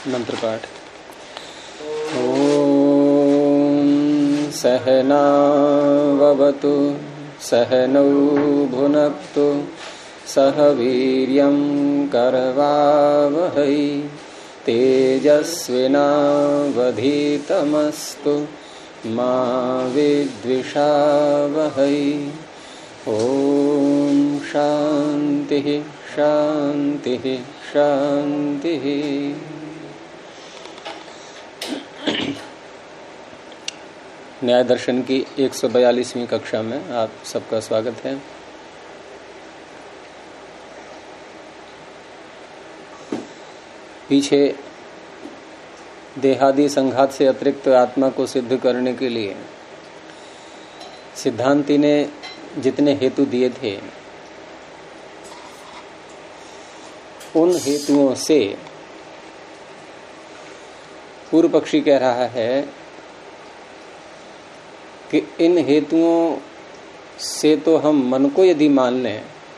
मंत्र पाठ। ओम सहनावतु सहनौ भुनक्तु सह वीर्यं करवावहै तेजस्विनावधीतमस्तु मा विद्विषावहै। ओम शांति शांति शांति। न्याय दर्शन की 142वीं कक्षा में आप सबका स्वागत है। पीछे देहादि संघात से अतिरिक्त आत्मा को सिद्ध करने के लिए सिद्धांती ने जितने हेतु दिए थे, उन हेतुओं से पूर्व पक्षी कह रहा है कि इन हेतुओं से तो हम मन को यदि मान लें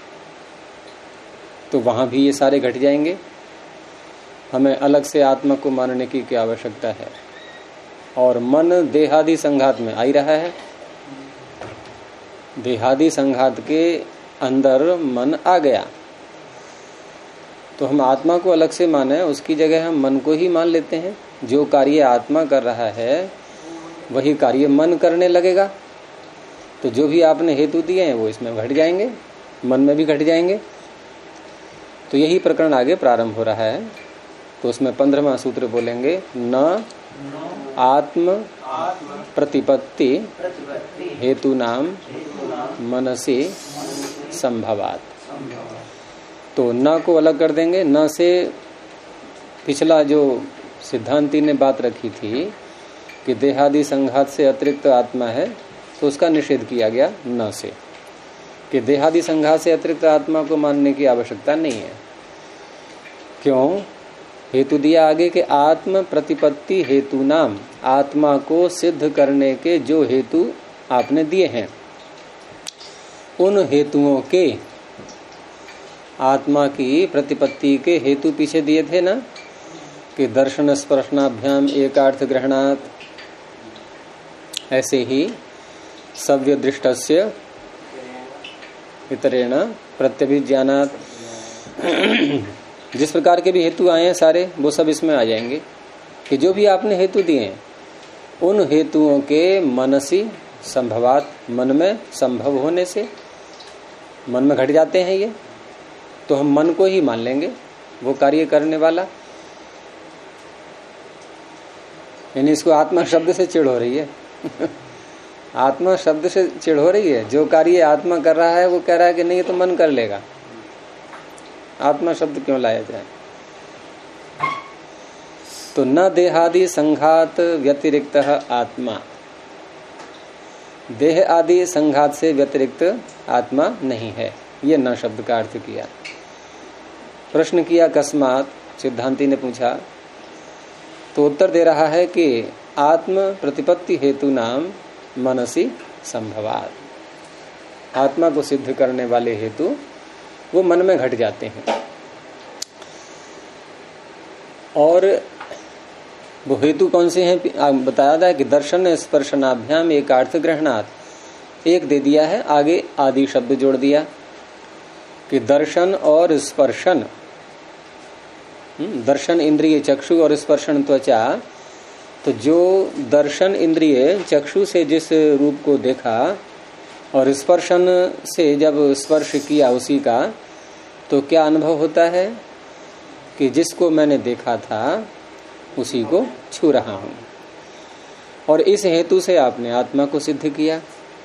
तो वहां भी ये सारे घट जाएंगे। हमें अलग से आत्मा को मानने की क्या आवश्यकता है। और मन देहादि संघात में आ ही रहा है। देहादि संघात के अंदर मन आ गया तो हम आत्मा को अलग से माने, उसकी जगह हम मन को ही मान लेते हैं। जो कार्य आत्मा कर रहा है वही कार्य मन करने लगेगा, तो जो भी आपने हेतु दिए हैं वो इसमें घट जाएंगे, मन में भी घट जाएंगे। तो यही प्रकरण आगे प्रारंभ हो रहा है। तो उसमें 15वां सूत्र बोलेंगे, न आत्म प्रतिपत्ति हेतु नाम मनसी संभवात। तो न को अलग कर देंगे। न से पिछला जो सिद्धांती ने बात रखी थी कि देहादि संघात से अतिरिक्त आत्मा है, तो उसका निषेध किया गया न से, कि देहादि संघात से अतिरिक्त आत्मा को मानने की आवश्यकता नहीं है। क्यों? हेतु दिया आगे कि आत्म प्रतिपत्ति हेतु नाम, आत्मा को सिद्ध करने के जो हेतु आपने दिए हैं, उन हेतुओं के, आत्मा की प्रतिपत्ति के हेतु पीछे दिए थे ना, कि दर्शन स्पर्शनाभ्याम एकार्थ ग्रहणात्, ऐसे ही सव्य दृष्टस्य इतरेण प्रत्यभिज्ञानात्। जिस प्रकार के भी हेतु आए हैं सारे, वो सब इसमें आ जाएंगे कि जो भी आपने हेतु दिए हैं उन हेतुओं के मनसी संभवात, मन में संभव होने से मन में घट जाते हैं ये, तो हम मन को ही मान लेंगे वो कार्य करने वाला। यानी इसको आत्मा शब्द से चिढ़ हो रही है। आत्मा शब्द से चिढ़ हो रही है। जो कार्य आत्मा कर रहा है वो कह रहा है कि नहीं, ये तो मन कर लेगा, आत्मा शब्द क्यों लाया जाए। तो न देहादि संघात व्यतिरिक्त आत्मा, देह आदि संघात से व्यतिरिक्त आत्मा नहीं है, ये न शब्द का अर्थ किया। प्रश्न किया कस्मात, सिद्धांती ने पूछा, तो उत्तर दे रहा है कि आत्म प्रतिपत्ति हेतु नाम मनसी संभवात। आत्मा को सिद्ध करने वाले हेतु वो मन में घट जाते हैं। और वो हेतु कौन से हैं बताया था कि दर्शन स्पर्शनाभ्याम एकार्थ ग्रहणात्। एक दे दिया है, आगे आदि शब्द जोड़ दिया कि दर्शन और स्पर्शन, दर्शन इंद्रिय चक्षु और स्पर्शन त्वचा। तो जो दर्शन इंद्रिय चक्षु से जिस रूप को देखा और स्पर्शन से जब स्पर्श किया उसी का, तो क्या अनुभव होता है कि जिसको मैंने देखा था उसी को छू रहा हूं। और इस हेतु से आपने आत्मा को सिद्ध किया।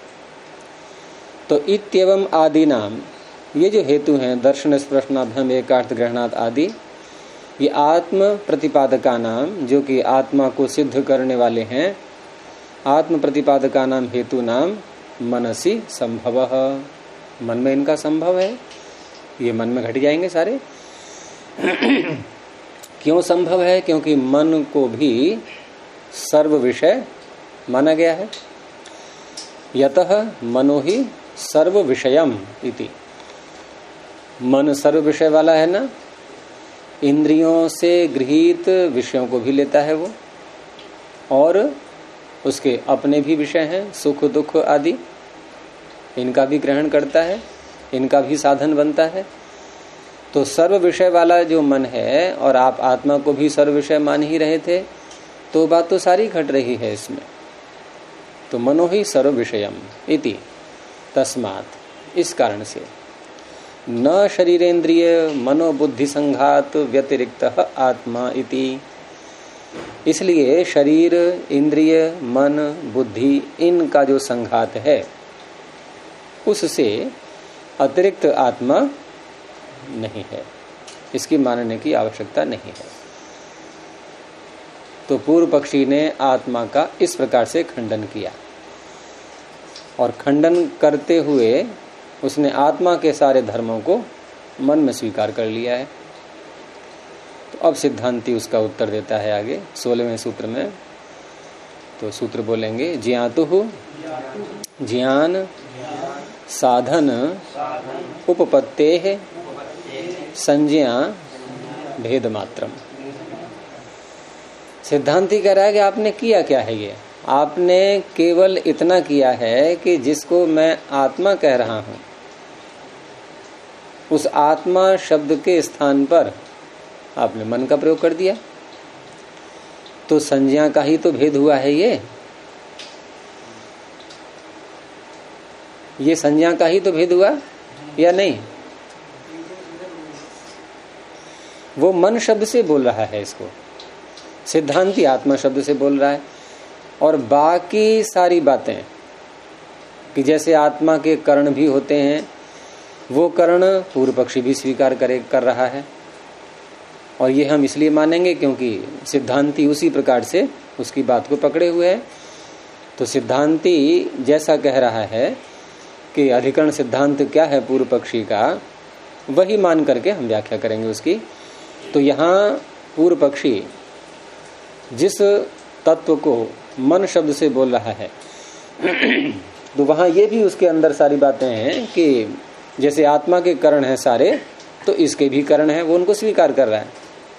तो इत्येवम आदि नाम, ये जो हेतु हैं दर्शन स्पर्शनाभ्याम एकार्थ ग्रहणात् आदि, ये आत्म प्रतिपादका नाम, जो कि आत्मा को सिद्ध करने वाले हैं, आत्म प्रतिपादका नाम हेतु नाम मनसी संभवः, मन में इनका संभव है, ये मन में घट जाएंगे सारे। क्यों संभव है? क्योंकि मन को भी सर्व विषय माना गया है। यतः मनो ही सर्व विषयम इति, मन सर्व विषय वाला है ना, इंद्रियों से गृहीत विषयों को भी लेता है वो, और उसके अपने भी विषय हैं, सुख दुख आदि, इनका भी ग्रहण करता है, इनका भी साधन बनता है। तो सर्व विषय वाला जो मन है, और आप आत्मा को भी सर्व विषय मान ही रहे थे, तो बात तो सारी घट रही है इसमें। तो मनो ही सर्व विषयम इति तस्मात्, इस कारण से न शरीरेन्द्रिय मनोबुद्धि संघात व्यतिरिक्त आत्मा इति, इसलिए शरीर इंद्रिय मन बुद्धि इनका जो संघात है उससे अतिरिक्त आत्मा नहीं है, इसकी मानने की आवश्यकता नहीं है। तो पूर्व पक्षी ने आत्मा का इस प्रकार से खंडन किया, और खंडन करते हुए उसने आत्मा के सारे धर्मों को मन में स्वीकार कर लिया है। तो अब सिद्धांती उसका उत्तर देता है आगे 16वें सूत्र में। तो सूत्र बोलेंगे, ज्ञातुः ज्ञान साधन उपपत्तेः संज्ञा भेद मात्रम। सिद्धांती कह रहा है कि आपने किया क्या है, ये आपने केवल इतना किया है कि जिसको मैं आत्मा कह रहा हूं, उस आत्मा शब्द के स्थान पर आपने मन का प्रयोग कर दिया। तो संज्ञा का ही तो भेद हुआ है, ये संज्ञा का ही तो भेद हुआ या नहीं? वो मन शब्द से बोल रहा है इसको, सिद्धांती आत्मा शब्द से बोल रहा है। और बाकी सारी बातें कि जैसे आत्मा के कर्ण भी होते हैं, वो कर्ण पूर्व पक्षी भी स्वीकार कर रहा है, और ये हम इसलिए मानेंगे क्योंकि सिद्धांती उसी प्रकार से उसकी बात को पकड़े हुए है। तो सिद्धांती जैसा कह रहा है कि अधिकरण सिद्धांत क्या है पूर्व पक्षी का, वही मान करके हम व्याख्या करेंगे उसकी। तो यहाँ पूर्व पक्षी जिस तत्व को मन शब्द से बोल रहा है तो वहां ये भी उसके अंदर सारी बातें हैं कि जैसे आत्मा के करण हैं सारे, तो इसके भी करण हैं, वो उनको स्वीकार कर रहा है।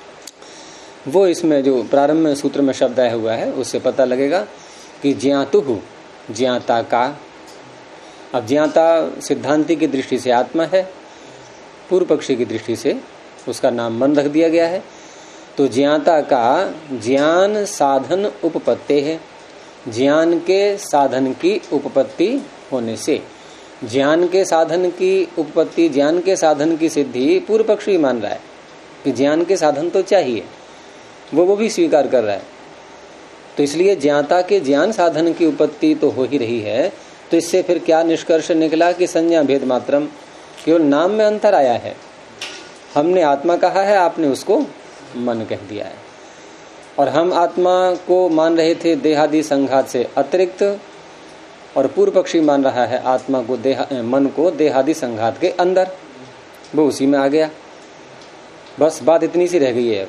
वो इसमें जो प्रारंभ में सूत्र में शब्द आया हुआ है उससे पता लगेगा कि ज्ञातुः ज्ञाता का। अब ज्ञाता सिद्धांति की दृष्टि से आत्मा है, पूर्व पक्षी की दृष्टि से उसका नाम मन रख दिया गया है। तो ज्ञाता का ज्ञान साधन उपपत्ति है, ज्ञान के साधन की उपपत्ति होने से, ज्ञान के साधन की उपपत्ति, ज्ञान के साधन की सिद्धि पूर्व पक्षी मान रहा है कि ज्ञान के साधन तो चाहिए, वो भी स्वीकार कर रहा है। तो इसलिए ज्ञाता के ज्ञान साधन की उपपत्ति तो हो ही रही है। तो इससे फिर क्या निष्कर्ष निकला कि संज्ञा भेद मात्रम, केवल नाम में अंतर आया है। हमने आत्मा कहा है, आपने उसको मन कह दिया है। और हम आत्मा को मान रहे थे देहादि संघात से अतिरिक्त, और पूर्व पक्षी मान रहा है आत्मा को मन को देहादि संघात के अंदर, वो उसी में आ गया। बस बात इतनी सी रह गई है।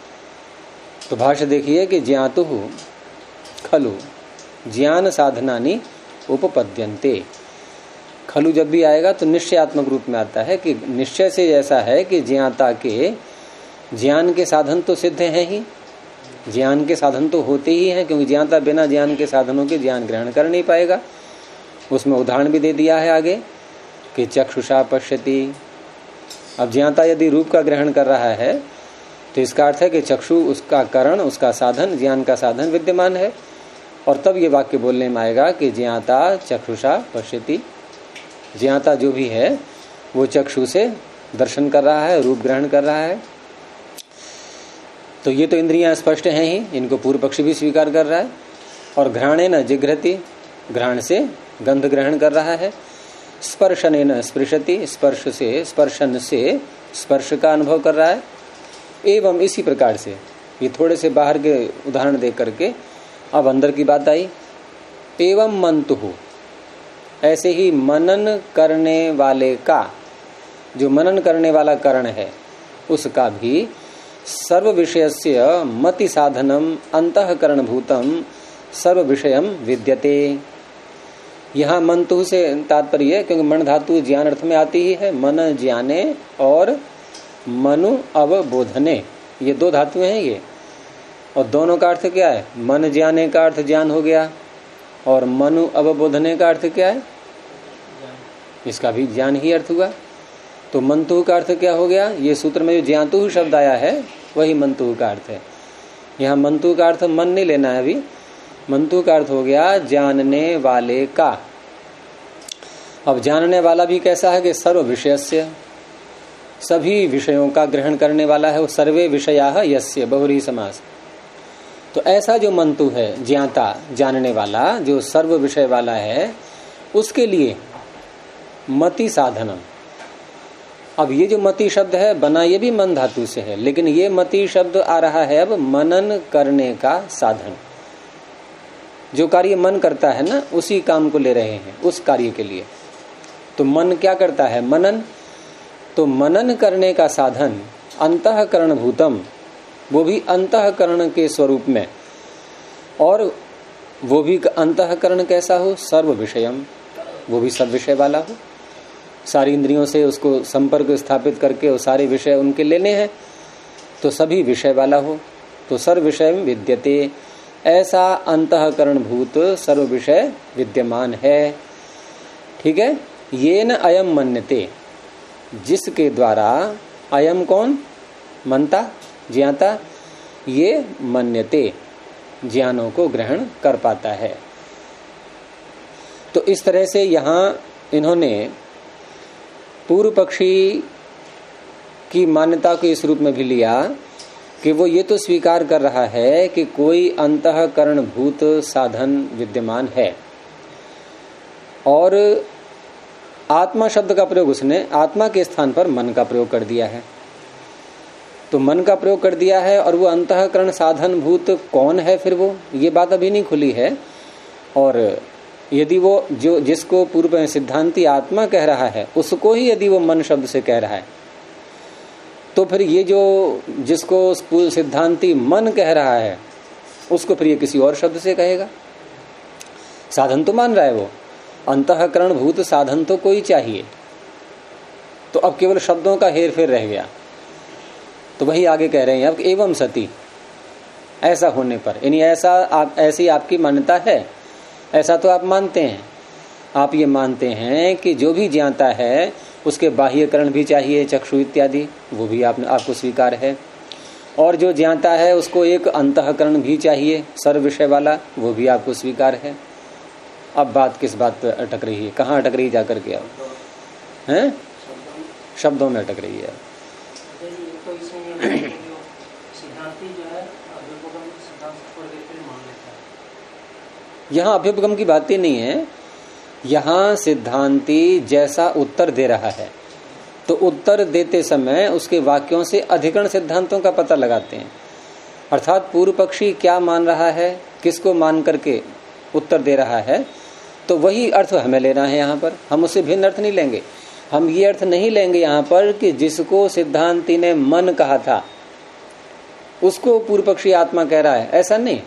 तो भाष्य देखिए कि ज्ञातुः खलु ज्ञान साधनानि उपपद्यन्ते। खलु जब भी आएगा तो निश्चयात्मक रूप में आता है कि निश्चय से ऐसा है कि ज्ञाता के ज्ञान के साधन तो सिद्ध हैं ही, ज्ञान के साधन तो होते ही हैं, क्योंकि ज्ञाता बिना ज्ञान के साधनों के ज्ञान ग्रहण कर नहीं पाएगा। उसमें उदाहरण भी दे दिया है आगे कि चक्षुषा पश्यति। अब ज्ञाता यदि रूप का ग्रहण कर रहा है तो इसका अर्थ है कि चक्षु उसका करण, उसका साधन, ज्ञान का साधन विद्यमान है। और तब ये वाक्य बोलने में आएगा कि ज्ञाता चक्षुषा पश्यति। ज्ञाता जो भी है वो चक्षु से दर्शन कर रहा है, रूप ग्रहण कर रहा है। तो ये तो इंद्रियां स्पष्ट हैं ही, इनको पूर्व पक्षी भी स्वीकार कर रहा है। और घ्राणेन जिघ्रति, घ्राण से गंध ग्रहण कर रहा है। स्पर्शनेन स्पृशति, स्पर्श से, स्पर्शन से स्पर्श का अनुभव कर रहा है। एवं इसी प्रकार से ये थोड़े से बाहर के उदाहरण दे करके अब अंदर की बात आई। एवं मंतुः, ऐसे ही मनन करने वाले का, जो मनन करने वाला करण है उसका भी सर्व विषयस्य मति साधनम अंतःकरण भूतम सर्व विषयम विद्यते। यहाँ मंतु से तात्पर्य है क्योंकि मन धातु ज्ञान अर्थ में आती ही है। मन ज्ञाने और मनु अवबोधने, ये दो धातुएं हैं ये, और दोनों का अर्थ क्या है? मन ज्ञाने का अर्थ ज्ञान हो गया, और मनु अवबोधने का अर्थ क्या है? इसका भी ज्ञान ही अर्थ हुआ। तो मंतु का अर्थ क्या हो गया? ये सूत्र में जो ज्ञातु शब्द आया है वही मंतु का अर्थ है। यहाँ मंतु का अर्थ मन नहीं लेना है अभी, मंतु का अर्थ हो गया जानने वाले का। अब जानने वाला भी कैसा है कि सर्व विषयस्य, सभी विषयों का ग्रहण करने वाला है। वो सर्वे विषयाः यस्य, बहुरी समास। तो ऐसा जो मंतु है, ज्ञाता, जानने वाला, जो सर्व विषय वाला है, उसके लिए मति साधनम। अब ये जो मति शब्द है बना ये भी मन धातु से है, लेकिन ये मति शब्द आ रहा है अब मनन करने का साधन। जो कार्य मन करता है ना, उसी काम को ले रहे हैं उस कार्य के लिए। तो मन क्या करता है? मनन। तो मनन करने का साधन अंतःकरण भूतम, वो भी अंतःकरण के स्वरूप में, और वो भी अंतःकरण कैसा हो? सर्व विषयम, वो भी सब विषय वाला हो। सारी इंद्रियों से उसको संपर्क स्थापित करके वो सारे विषय उनके लेने हैं, तो सभी विषय वाला हो। तो सर्व विषय विद्यते, ऐसा अंतःकरण भूत सर्व विषय विद्यमान है। ठीक है। ये न अयम मन्यते, जिसके द्वारा, अयम कौन? मनता, ज्ञाता, ये मन्यते, ज्ञानों को ग्रहण कर पाता है। तो इस तरह से यहां इन्होंने पूर्व पक्षी की मान्यता को इस रूप में भी लिया कि वो ये तो स्वीकार कर रहा है कि कोई अंतःकरण भूत साधन विद्यमान है, और आत्मा शब्द का प्रयोग उसने आत्मा के स्थान पर मन का प्रयोग कर दिया है। तो मन का प्रयोग कर दिया है, और वो अंतःकरण साधन भूत कौन है फिर वो, ये बात अभी नहीं खुली है। और यदि वो जो जिसको पूर्व में सिद्धांती आत्मा कह रहा है, उसको ही यदि वो मन शब्द से कह रहा है, तो फिर ये जो जिसको पूर्व सिद्धांती मन कह रहा है, उसको फिर ये किसी और शब्द से कहेगा। साधन तो मान रहा है वो, अंतःकरण भूत साधन तो कोई चाहिए। तो अब केवल शब्दों का हेर फेर रह गया। तो वही आगे कह रहे हैं अब, एवं सती, ऐसा होने पर, यानी ऐसी आपकी मान्यता है, ऐसा तो आप मानते हैं। आप ये मानते हैं कि जो भी जानता है उसके बाह्यकरण भी चाहिए, चक्षु इत्यादि, वो भी आपको स्वीकार है। और जो जानता है उसको एक अंतःकरण भी चाहिए, सर्व विषय वाला, वो भी आपको स्वीकार है। अब बात किस बात पर अटक रही है? कहाँ अटक रही है जाकर के? अब हैं शब्दों में अटक रही है। यहाँ अभ्युपगम की बात ही नहीं है, यहाँ सिद्धांती जैसा उत्तर दे रहा है, तो उत्तर देते समय उसके वाक्यों से अधिकरण सिद्धांतों का पता लगाते हैं। अर्थात पूर्व पक्षी क्या मान रहा है, किसको मान करके उत्तर दे रहा है, तो वही अर्थ हमें लेना है। यहाँ पर हम उससे भिन्न अर्थ नहीं लेंगे। हम ये अर्थ नहीं लेंगे यहाँ पर कि जिसको सिद्धांती ने मन कहा था उसको पूर्व पक्षी आत्मा कह रहा है, ऐसा नहीं।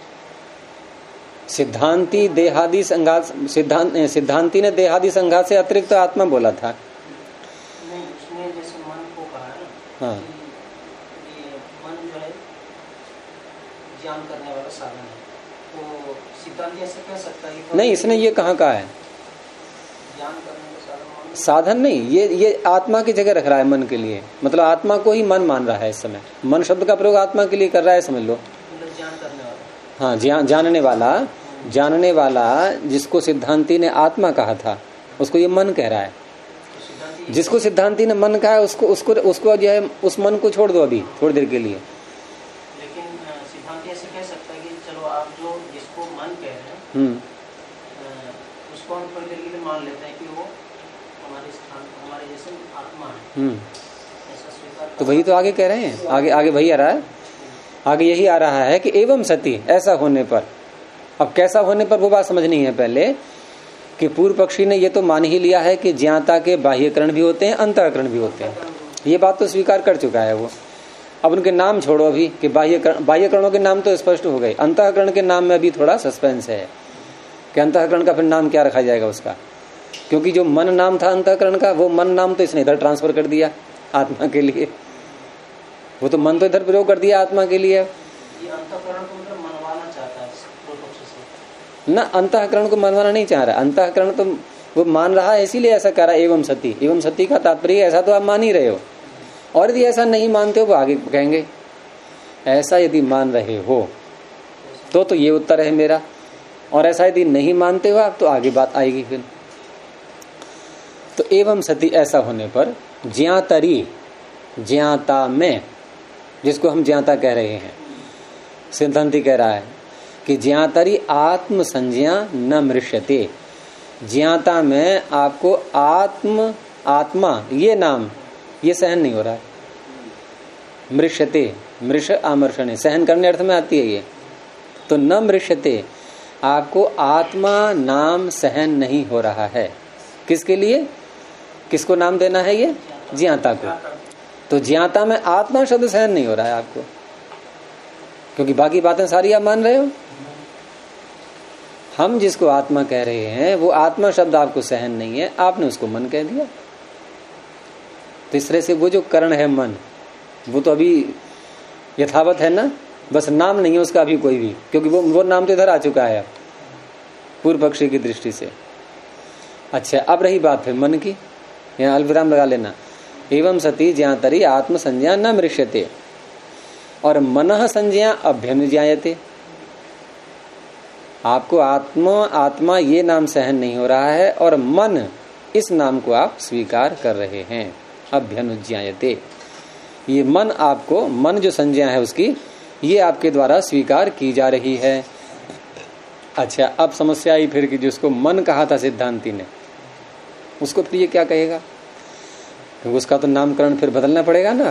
सिद्धांती देहादि संघात, सिद्धांती ने देहादि संघात से अतिरिक्त आत्मा बोला था। नहीं, उसने जैसे मन को कहा है ना, हाँ, ये मन जो है ज्ञान करने वाला साधन है, तो सिद्धांत ऐसे कह सकता है? नहीं, इसने ये कहाँ कहा है? ज्ञान करने का साधन नहीं, ये आत्मा की जगह रख रहा है मन के लिए। मतलब आत्मा को ही मन मान रहा है इस समय। मन शब्द का प्रयोग आत्मा के लिए कर रहा है, समझ लो। ज्ञान करने वाला, हाँ, जानने वाला जिसको सिद्धांती ने आत्मा कहा था उसको ये मन कह रहा है। जिसको सिद्धांती ने मन कहा है उसको जो है उस मन को छोड़ दो अभी थोड़ी देर के लिए। लेकिन सिद्धांती ऐसे कह सकता है कि चलो आप जो जिसको मन कह रहे हैं उसको हम थोड़ी देर के लिए मान लेते हैं कि वो हमारे जैसे आत्मा है, ऐसा स्वीकार। तो वही तो आगे कह रहे हैं, आगे वही आ रहा है। आगे यही आ रहा है कि एवं सती, ऐसा होने पर। अब कैसा होने पर वो बात समझनी है पहले, कि पूर्व पक्षी ने ये तो मान ही लिया है कि ज्ञाता के बाह्यकरण भी होते हैं, अंतःकरण भी होते हैं। ये बात तो स्वीकार कर चुका है वो। अब उनके नाम छोड़ो अभी कि बाह्यकरणों के नाम तो स्पष्ट हो गए, अंतःकरण के नाम में अभी थोड़ा सस्पेंस है कि अंतःकरण का फिर नाम क्या रखा जाएगा उसका। क्योंकि जो मन नाम था अंतःकरण का, वो मन नाम तो इसने इधर ट्रांसफर कर दिया, आत्मा के लिए, वो तो मन तो इधर प्रयोग कर दिया आत्मा के लिए। ये अंतःकरण को मतलब मनवाना चाहता है ना, अंतःकरण को मनवाना नहीं चाह रहा, अंतःकरण तो वो मान रहा है, इसीलिए ऐसा कह रहा है एवं सती। एवं सती का तात्पर्य ऐसा तो आप मान ही रहे हो, और यदि ऐसा नहीं मानते हो वो आगे कहेंगे ऐसा यदि मान रहे हो तो ये उत्तर है मेरा, और ऐसा यदि नहीं मानते हो आप तो आगे बात आएगी फिर। तो एवं सती ऐसा होने पर ज्ञातरी, ज्ञाता में, जिसको हम ज्ञाता कह रहे हैं, सिद्धांति कह रहा है कि ज्ञातरी आत्म संज्ञा न मृष्यते। ज्ञाता में आपको आत्मा ये नाम ये सहन नहीं हो रहा है। मृष्यते, मृष आमर्षण, सहन करने अर्थ में आती है ये, तो न मृष्यते, आपको आत्मा नाम सहन नहीं हो रहा है। किसके लिए, किसको नाम देना है ये, ज्ञाता को। तो ज्ञाता में आत्मा शब्द सहन नहीं हो रहा है आपको, क्योंकि बाकी बातें सारी आप मान रहे हो। हम जिसको आत्मा कह रहे हैं वो आत्मा शब्द आपको सहन नहीं है, आपने उसको मन कह दिया। तो इस तरह से वो जो करण है मन, वो तो अभी यथावत है ना, बस नाम नहीं है उसका अभी कोई भी, क्योंकि वो नाम तो इधर आ चुका है पूर्व पक्षी की दृष्टि से। अच्छा, अब रही बात फिर मन की, यहाँ अल्पविराम लगा लेना। एवं सती ज्ञातरी आत्म संज्ञा न मृष्यते, और मनः संज्ञा अभ्यनुज्ञायते। आपको आत्मा ये नाम सहन नहीं हो रहा है, और मन इस नाम को आप स्वीकार कर रहे हैं, अभ्यनुज्ञायते। ये मन आपको, मन जो संज्ञा है उसकी, ये आपके द्वारा स्वीकार की जा रही है। अच्छा, अब समस्या आई फिर कि जिसको मन कहा था सिद्धांति ने, उसको फिर ये क्या कहेगा, तो उसका तो नामकरण फिर बदलना पड़ेगा ना।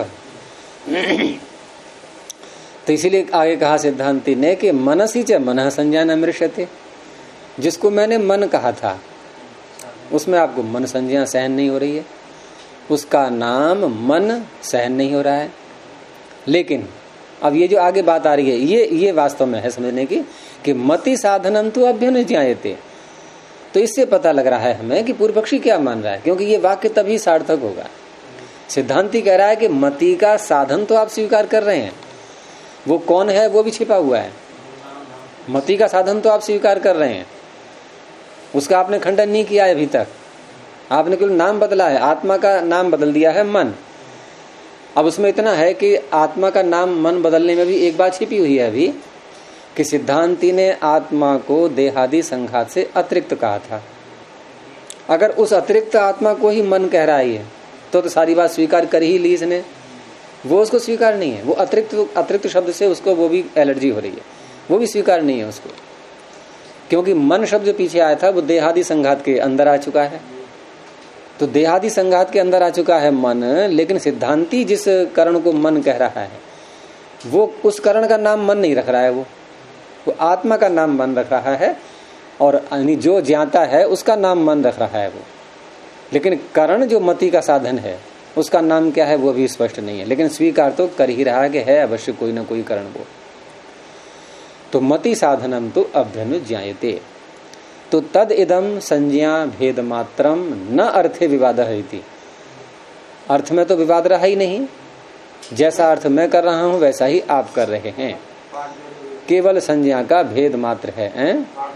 तो इसीलिए आगे कहा सिद्धांति ने कि मनसी च मनः संज्ञा न मृष्यते। जिसको मैंने मन कहा था उसमें आपको मन संज्ञा सहन नहीं हो रही है, उसका नाम मन सहन नहीं हो रहा है। लेकिन अब ये जो आगे बात आ रही है ये वास्तव में है समझने की कि मति साधनम तो अभ्यनुज्ञायते। तो इससे पता लग रहा है हमें कि पूर्व पक्षी क्या मान रहा है, क्योंकि ये वाक्य तभी सार्थक होगा। सिद्धांति कह रहा है कि मति का साधन तो आप स्वीकार कर रहे हैं, वो कौन है वो भी छिपा हुआ है। मति का साधन तो आप स्वीकार कर रहे हैं, उसका आपने खंडन नहीं किया है अभी तक, आपने केवल नाम बदला है, आत्मा का नाम बदल दिया है मन। अब उसमें इतना है कि आत्मा का नाम मन बदलने में भी एक बात छिपी हुई है अभी, कि सिद्धांति ने आत्मा को देहादि संघात से अतिरिक्त कहा था। अगर उस अतिरिक्त आत्मा को ही मन कह रहा है तो सारी बात स्वीकार कर ही ली इसने। वो उसको स्वीकार नहीं है, वो अतिरिक्त शब्द से उसको वो भी एलर्जी हो रही है, वो भी स्वीकार नहीं है उसको, क्योंकि मन शब्द जो पीछे आया था वो देहादि संघात के अंदर आ चुका है। तो देहादि संघात के अंदर आ चुका है मन, लेकिन सिद्धांति जिस करण को मन कह रहा है वो उस करण का नाम मन नहीं रख रहा है, वो आत्मा का नाम मन रख रहा है, और जो ज्ञाता है उसका नाम मन रख रहा है वो। लेकिन करण जो मति का साधन है उसका नाम क्या है वो भी स्पष्ट नहीं है, लेकिन स्वीकार तो कर ही रहा है कि है अवश्य कोई ना कोई करण वो। तो मति साधनम तो अभ्यनुज्ञायते। तो तद इदम संज्ञा भेद मात्रम न अर्थे विवाद है। अर्थ में तो विवाद रहा ही नहीं, जैसा अर्थ मैं कर रहा हूं वैसा ही आप कर रहे हैं, केवल संज्ञा का भेद मात्र है।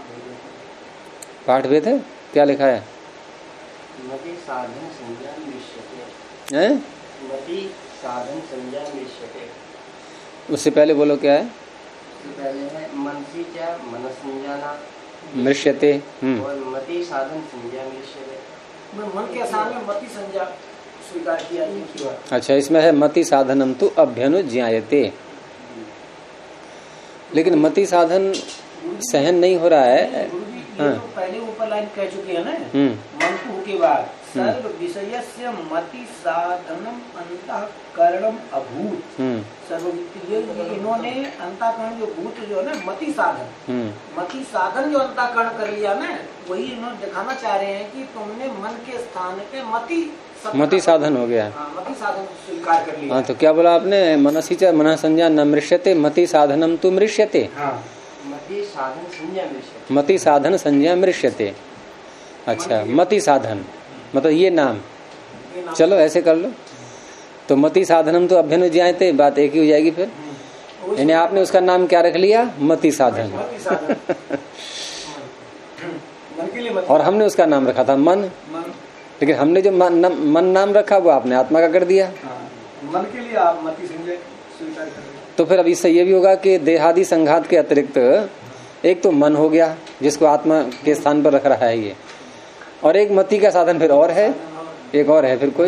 पाठ भेद है, क्या लिखा है? मति साधन संज्ञा मिश्यते। हैं? मति साधन संज्ञा मिश्यते। उससे पहले बोलो क्या है? उससे पहले है मनसी च मनसंज्ञाना मृष्यते, और मति साधन संज्ञा मिश्यते। मन के स्थान में मति संज्ञा स्वीकार किया। अच्छा, इसमें है मति साधनम तु अभ्यनुज्ञायते, लेकिन मति साधन सहन नहीं हो रहा है। हाँ। तो पहले ऊपर लाइन कह चुके हैं ना, मंतु के बाद सर्व विषयस्य मति साधनम अंतःकरणम अभूत। इन्होंने अंतःकरण जो भूत जो है ना मति साधन जो अंतःकरण कर लिया ना, वही इन्होंने दिखाना चाह रहे हैं कि तुमने मन के स्थान पे मति साधन हो गया। मति साधन स्वीकार कर लिया। हाँ, तो क्या बोला आपने? मनसी च मनः संज्ञा न मृष्यते, मति साधनम तु मृष्यते। मति साधन संज्ञा मृष्यते। मति साधन संज्ञा मृष्यते। अच्छा, मति साधन मतलब ये नाम, चलो ऐसे कर लो, तो मति साधनम तो अभ्यनुज्ञायते, बात एक ही हो जाएगी फिर। यानी आपने उसका नाम क्या रख लिया? मति साधन। और हमने उसका नाम रखा था मन, लेकिन हमने जो मन नाम रखा वो आपने आत्मा का कर दिया। मन के लिए आप मति स्वीकार कर। तो फिर अब इससे ये भी होगा कि देहादि संघात के अतिरिक्त एक तो मन हो गया जिसको आत्मा के स्थान पर रख रहा है ये, और एक मति का साधन फिर और है, एक और है फिर कोई।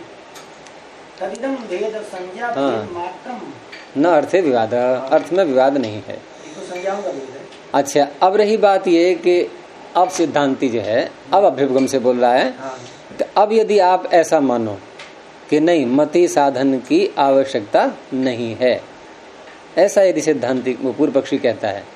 हाँ, न अर्थे विवाद, अर्थ में विवाद नहीं है। अच्छा, अब रही बात ये कि अब सिद्धांती जो है अब अभ्युपगम से बोल रहा है। तो अब यदि आप ऐसा मानो कि नहीं, मति साधन की आवश्यकता नहीं है, ऐसा यदि सिद्धांति वो पूर्व पक्षी कहता है,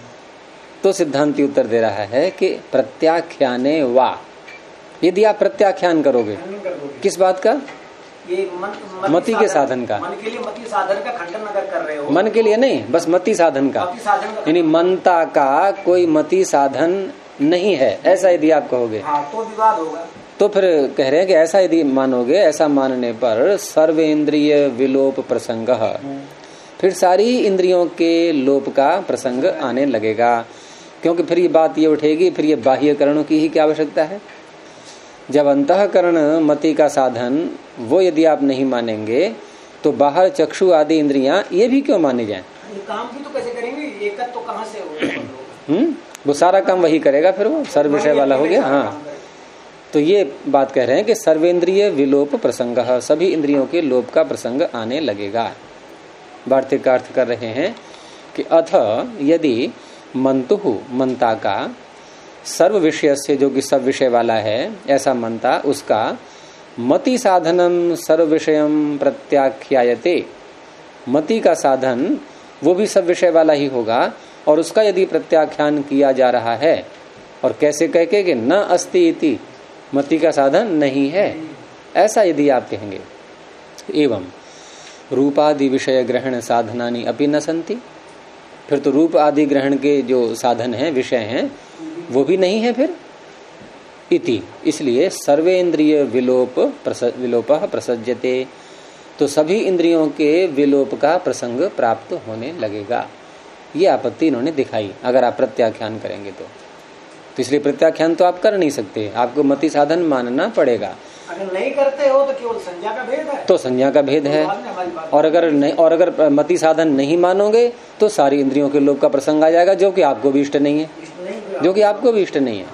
तो सिद्धांति उत्तर दे रहा है कि प्रत्याख्याने वा, यदि आप प्रत्याख्यान करोगे किस बात का? ये मति के साधन का। मन के लिए मति साधन का खंडन अगर कर रहे हो, मन के लिए नहीं, बस मति साधन का, यानी मनता का कोई मति साधन नहीं है, ऐसा यदि आप कहोगे तो विवाद होगा। तो फिर कह रहे हैं कि ऐसा यदि मानोगे, ऐसा मानने पर सर्वेंद्रिय विलोप प्रसंग, फिर सारी इंद्रियों के लोप का प्रसंग आने लगेगा। क्योंकि फिर ये बात ये उठेगी, फिर ये बाह्य करणों की ही क्या आवश्यकता है? जब अंतःकरण मति का साधन वो यदि आप नहीं मानेंगे, तो बाहर चक्षु आदि इंद्रियां ये भी क्यों माने जाएं? काम भी तो कैसे करेंगे? एक तो कहां से होगा? वो सारा काम वही करेगा, फिर वो सर्व विषय वाला हो गया। हाँ, तो ये बात कह रहे हैं कि सर्वेंद्रिय विलोप प्रसंग, सभी इंद्रियों के लोप का प्रसंग आने लगेगा। वार्तिक का अर्थ कर रहे हैं कि अथ यदि मंतु, मनता का, सर्व विषय से, जो कि सब विषय वाला है, ऐसा मनता उसका मति साधनम सर्व विषयम प्रत्याख्यायते, मति का साधन वो भी सब विषय वाला ही होगा, और उसका यदि प्रत्याख्यान किया जा रहा है, और कैसे कह के कि न अस्ति इति, मति का साधन नहीं है, ऐसा यदि आप कहेंगे, एवं रूपादि विषय ग्रहण साधनानि अपि न सन्ति, फिर तो रूप आदि ग्रहण के जो साधन हैं, विषय हैं, वो भी नहीं है फिर। इति, इसलिए सर्वेंद्रिय विलोप प्रसज्यते, तो सभी इंद्रियों के विलोप का प्रसंग प्राप्त होने लगेगा। ये आपत्ति इन्होंने दिखाई अगर आप प्रत्याख्यान करेंगे तो इसलिए प्रत्याख्यान तो आप कर नहीं सकते, आपको मति साधन मानना पड़ेगा। अगर नहीं करते हो तो केवल संज्ञा का भेद है, तो संज्ञा का भेद है। और अगर मति साधन नहीं मानोगे तो सारी इंद्रियों के लोप का प्रसंग आ जाएगा, जो कि आपको भी इष्ट नहीं है, जो कि आपको भी इष्ट नहीं है।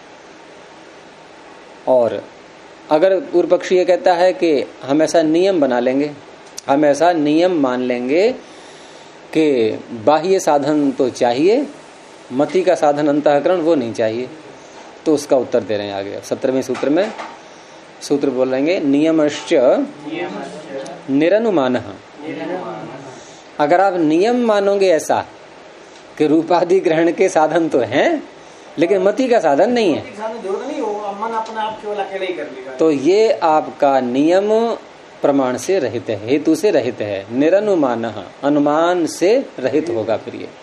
और अगर पूर्व पक्षी ये कहता है कि हम ऐसा नियम बना लेंगे, हम ऐसा नियम मान लेंगे कि बाह्य साधन तो चाहिए, मति का साधन अंतःकरण वो नहीं चाहिए, तो उसका उत्तर दे रहे हैं आगे 17वें सूत्र में। सूत्र बोल रहेंगे नियमश्च निरनुमान। अगर आप नियम मानोगे ऐसा कि रूपादि ग्रहण के साधन तो हैं, लेकिन मति का साधन नहीं है, तो ये आपका नियम प्रमाण से रहित है, हेतु से रहित है। निरनुमान, अनुमान से रहित होगा फिर ये।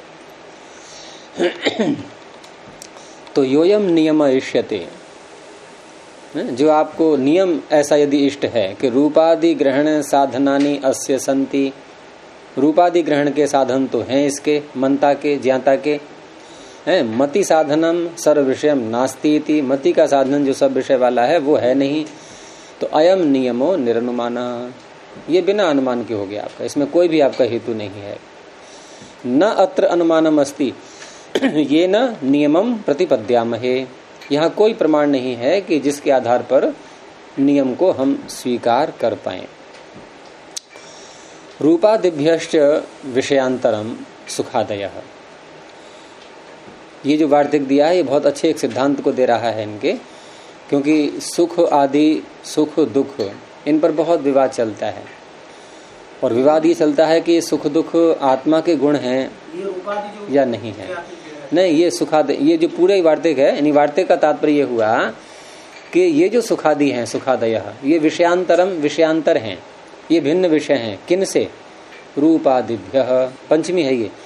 तो योयम नियम इष्यते, जो आपको नियम ऐसा यदि इष्ट है कि रूपादि ग्रहण साधनानि अस्य सन्ति, रूपादि ग्रहण के साधन तो हैं इसके, मनता के, ज्ञाता के, हैं। मति साधनम सर्व विषयम नास्ति इति, मति का साधन जो सब विषय वाला है वो है नहीं, तो अयम नियमो निरनुमान, ये बिना अनुमान के हो गया आपका, इसमें कोई भी आपका हेतु नहीं है। न अत्र अनुमानम अस्ति ये न नियमम प्रतिपद्यामहे, यहाँ कोई प्रमाण नहीं है कि जिसके आधार पर नियम को हम स्वीकार कर पाए। रूपादिभ्यश्च विषयांतरम सुखादयः, ये जो वार्तिक दिया है ये बहुत अच्छे एक सिद्धांत को दे रहा है इनके, क्योंकि सुख आदि, सुख दुख, इन पर बहुत विवाद चलता है, और विवाद ये चलता है कि सुख दुख आत्मा के गुण हैं या नहीं है। नहीं, ये सुखादि, ये जो पूरे वार्तिक है, यानी वार्तिक का तात्पर्य ये हुआ कि ये जो सुखादि हैं, सुखादय, ये विषयांतरम, विषयांतर हैं, ये भिन्न विषय हैं। किन से? रूपादिभ्य, पंचमी है ये,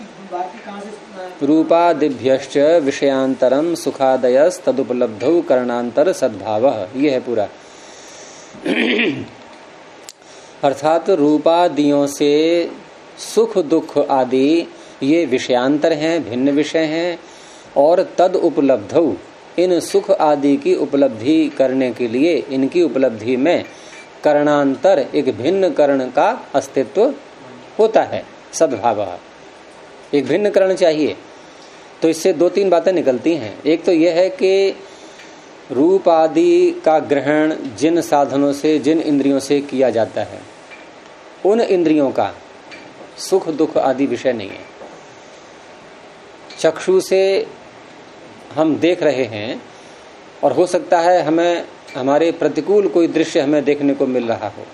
रूपादिभ्यश्च विषयांतरम सुखादयस तदुपलब्धौ करणांतर सद्भाव, ये है पूरा। अर्थात रूपादियों से सुख दुख आदि ये विषयांतर हैं, भिन्न विषय हैं। और तद उपलब्धौ, इन सुख आदि की उपलब्धि करने के लिए इनकी उपलब्धि में करणांतर, एक भिन्न करण का अस्तित्व होता है। सद्भाव, एक भिन्न करण चाहिए। तो इससे दो तीन बातें निकलती हैं। एक तो यह है कि रूप आदि का ग्रहण जिन साधनों से, जिन इंद्रियों से किया जाता है, उन इंद्रियों का सुख दुख आदि विषय नहीं है। चक्षु से हम देख रहे हैं और हो सकता है हमें हमारे प्रतिकूल कोई दृश्य हमें देखने को मिल रहा हो,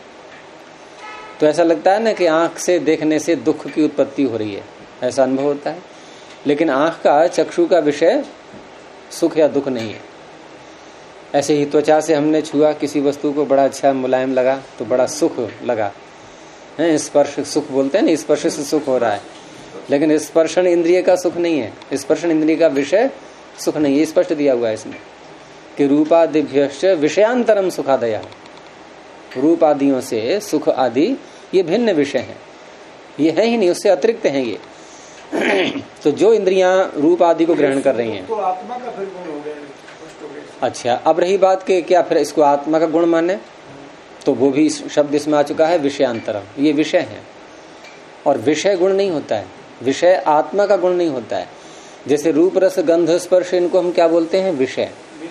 तो ऐसा लगता है ना कि आंख से देखने से दुख की उत्पत्ति हो रही है, ऐसा अनुभव होता है। लेकिन आंख का, चक्षु का विषय सुख या दुख नहीं है। ऐसे ही त्वचा से हमने छुआ किसी वस्तु को, बड़ा अच्छा मुलायम लगा तो बड़ा सुख लगा है। स्पर्श सुख बोलते हैं ना, स्पर्श से सुख हो रहा है, लेकिन स्पर्शन इंद्रिय का सुख नहीं है। स्पर्शन इंद्रिय का विषय सुख नहीं है। स्पष्ट दिया हुआ है इसमें कि रूपादिभ्यश्च विषयांतरम सुखादया, रूप आदियों से सुख आदि ये भिन्न विषय हैं, ये है ही नहीं, उससे अतिरिक्त हैं ये। तो जो इंद्रियां रूप आदि को ग्रहण कर रही हैं, तो आत्मा का फिर गुण हो गया। अच्छा, अब रही बात कि क्या फिर इसको आत्मा का गुण माने, तो वो भी शब्द इसमें आ चुका है, विषयांतरम। ये विषय है और विषय गुण नहीं होता है, विषय आत्मा का गुण नहीं होता है। जैसे रूप रस गंध स्पर्श, इनको हम क्या बोलते हैं, विषय।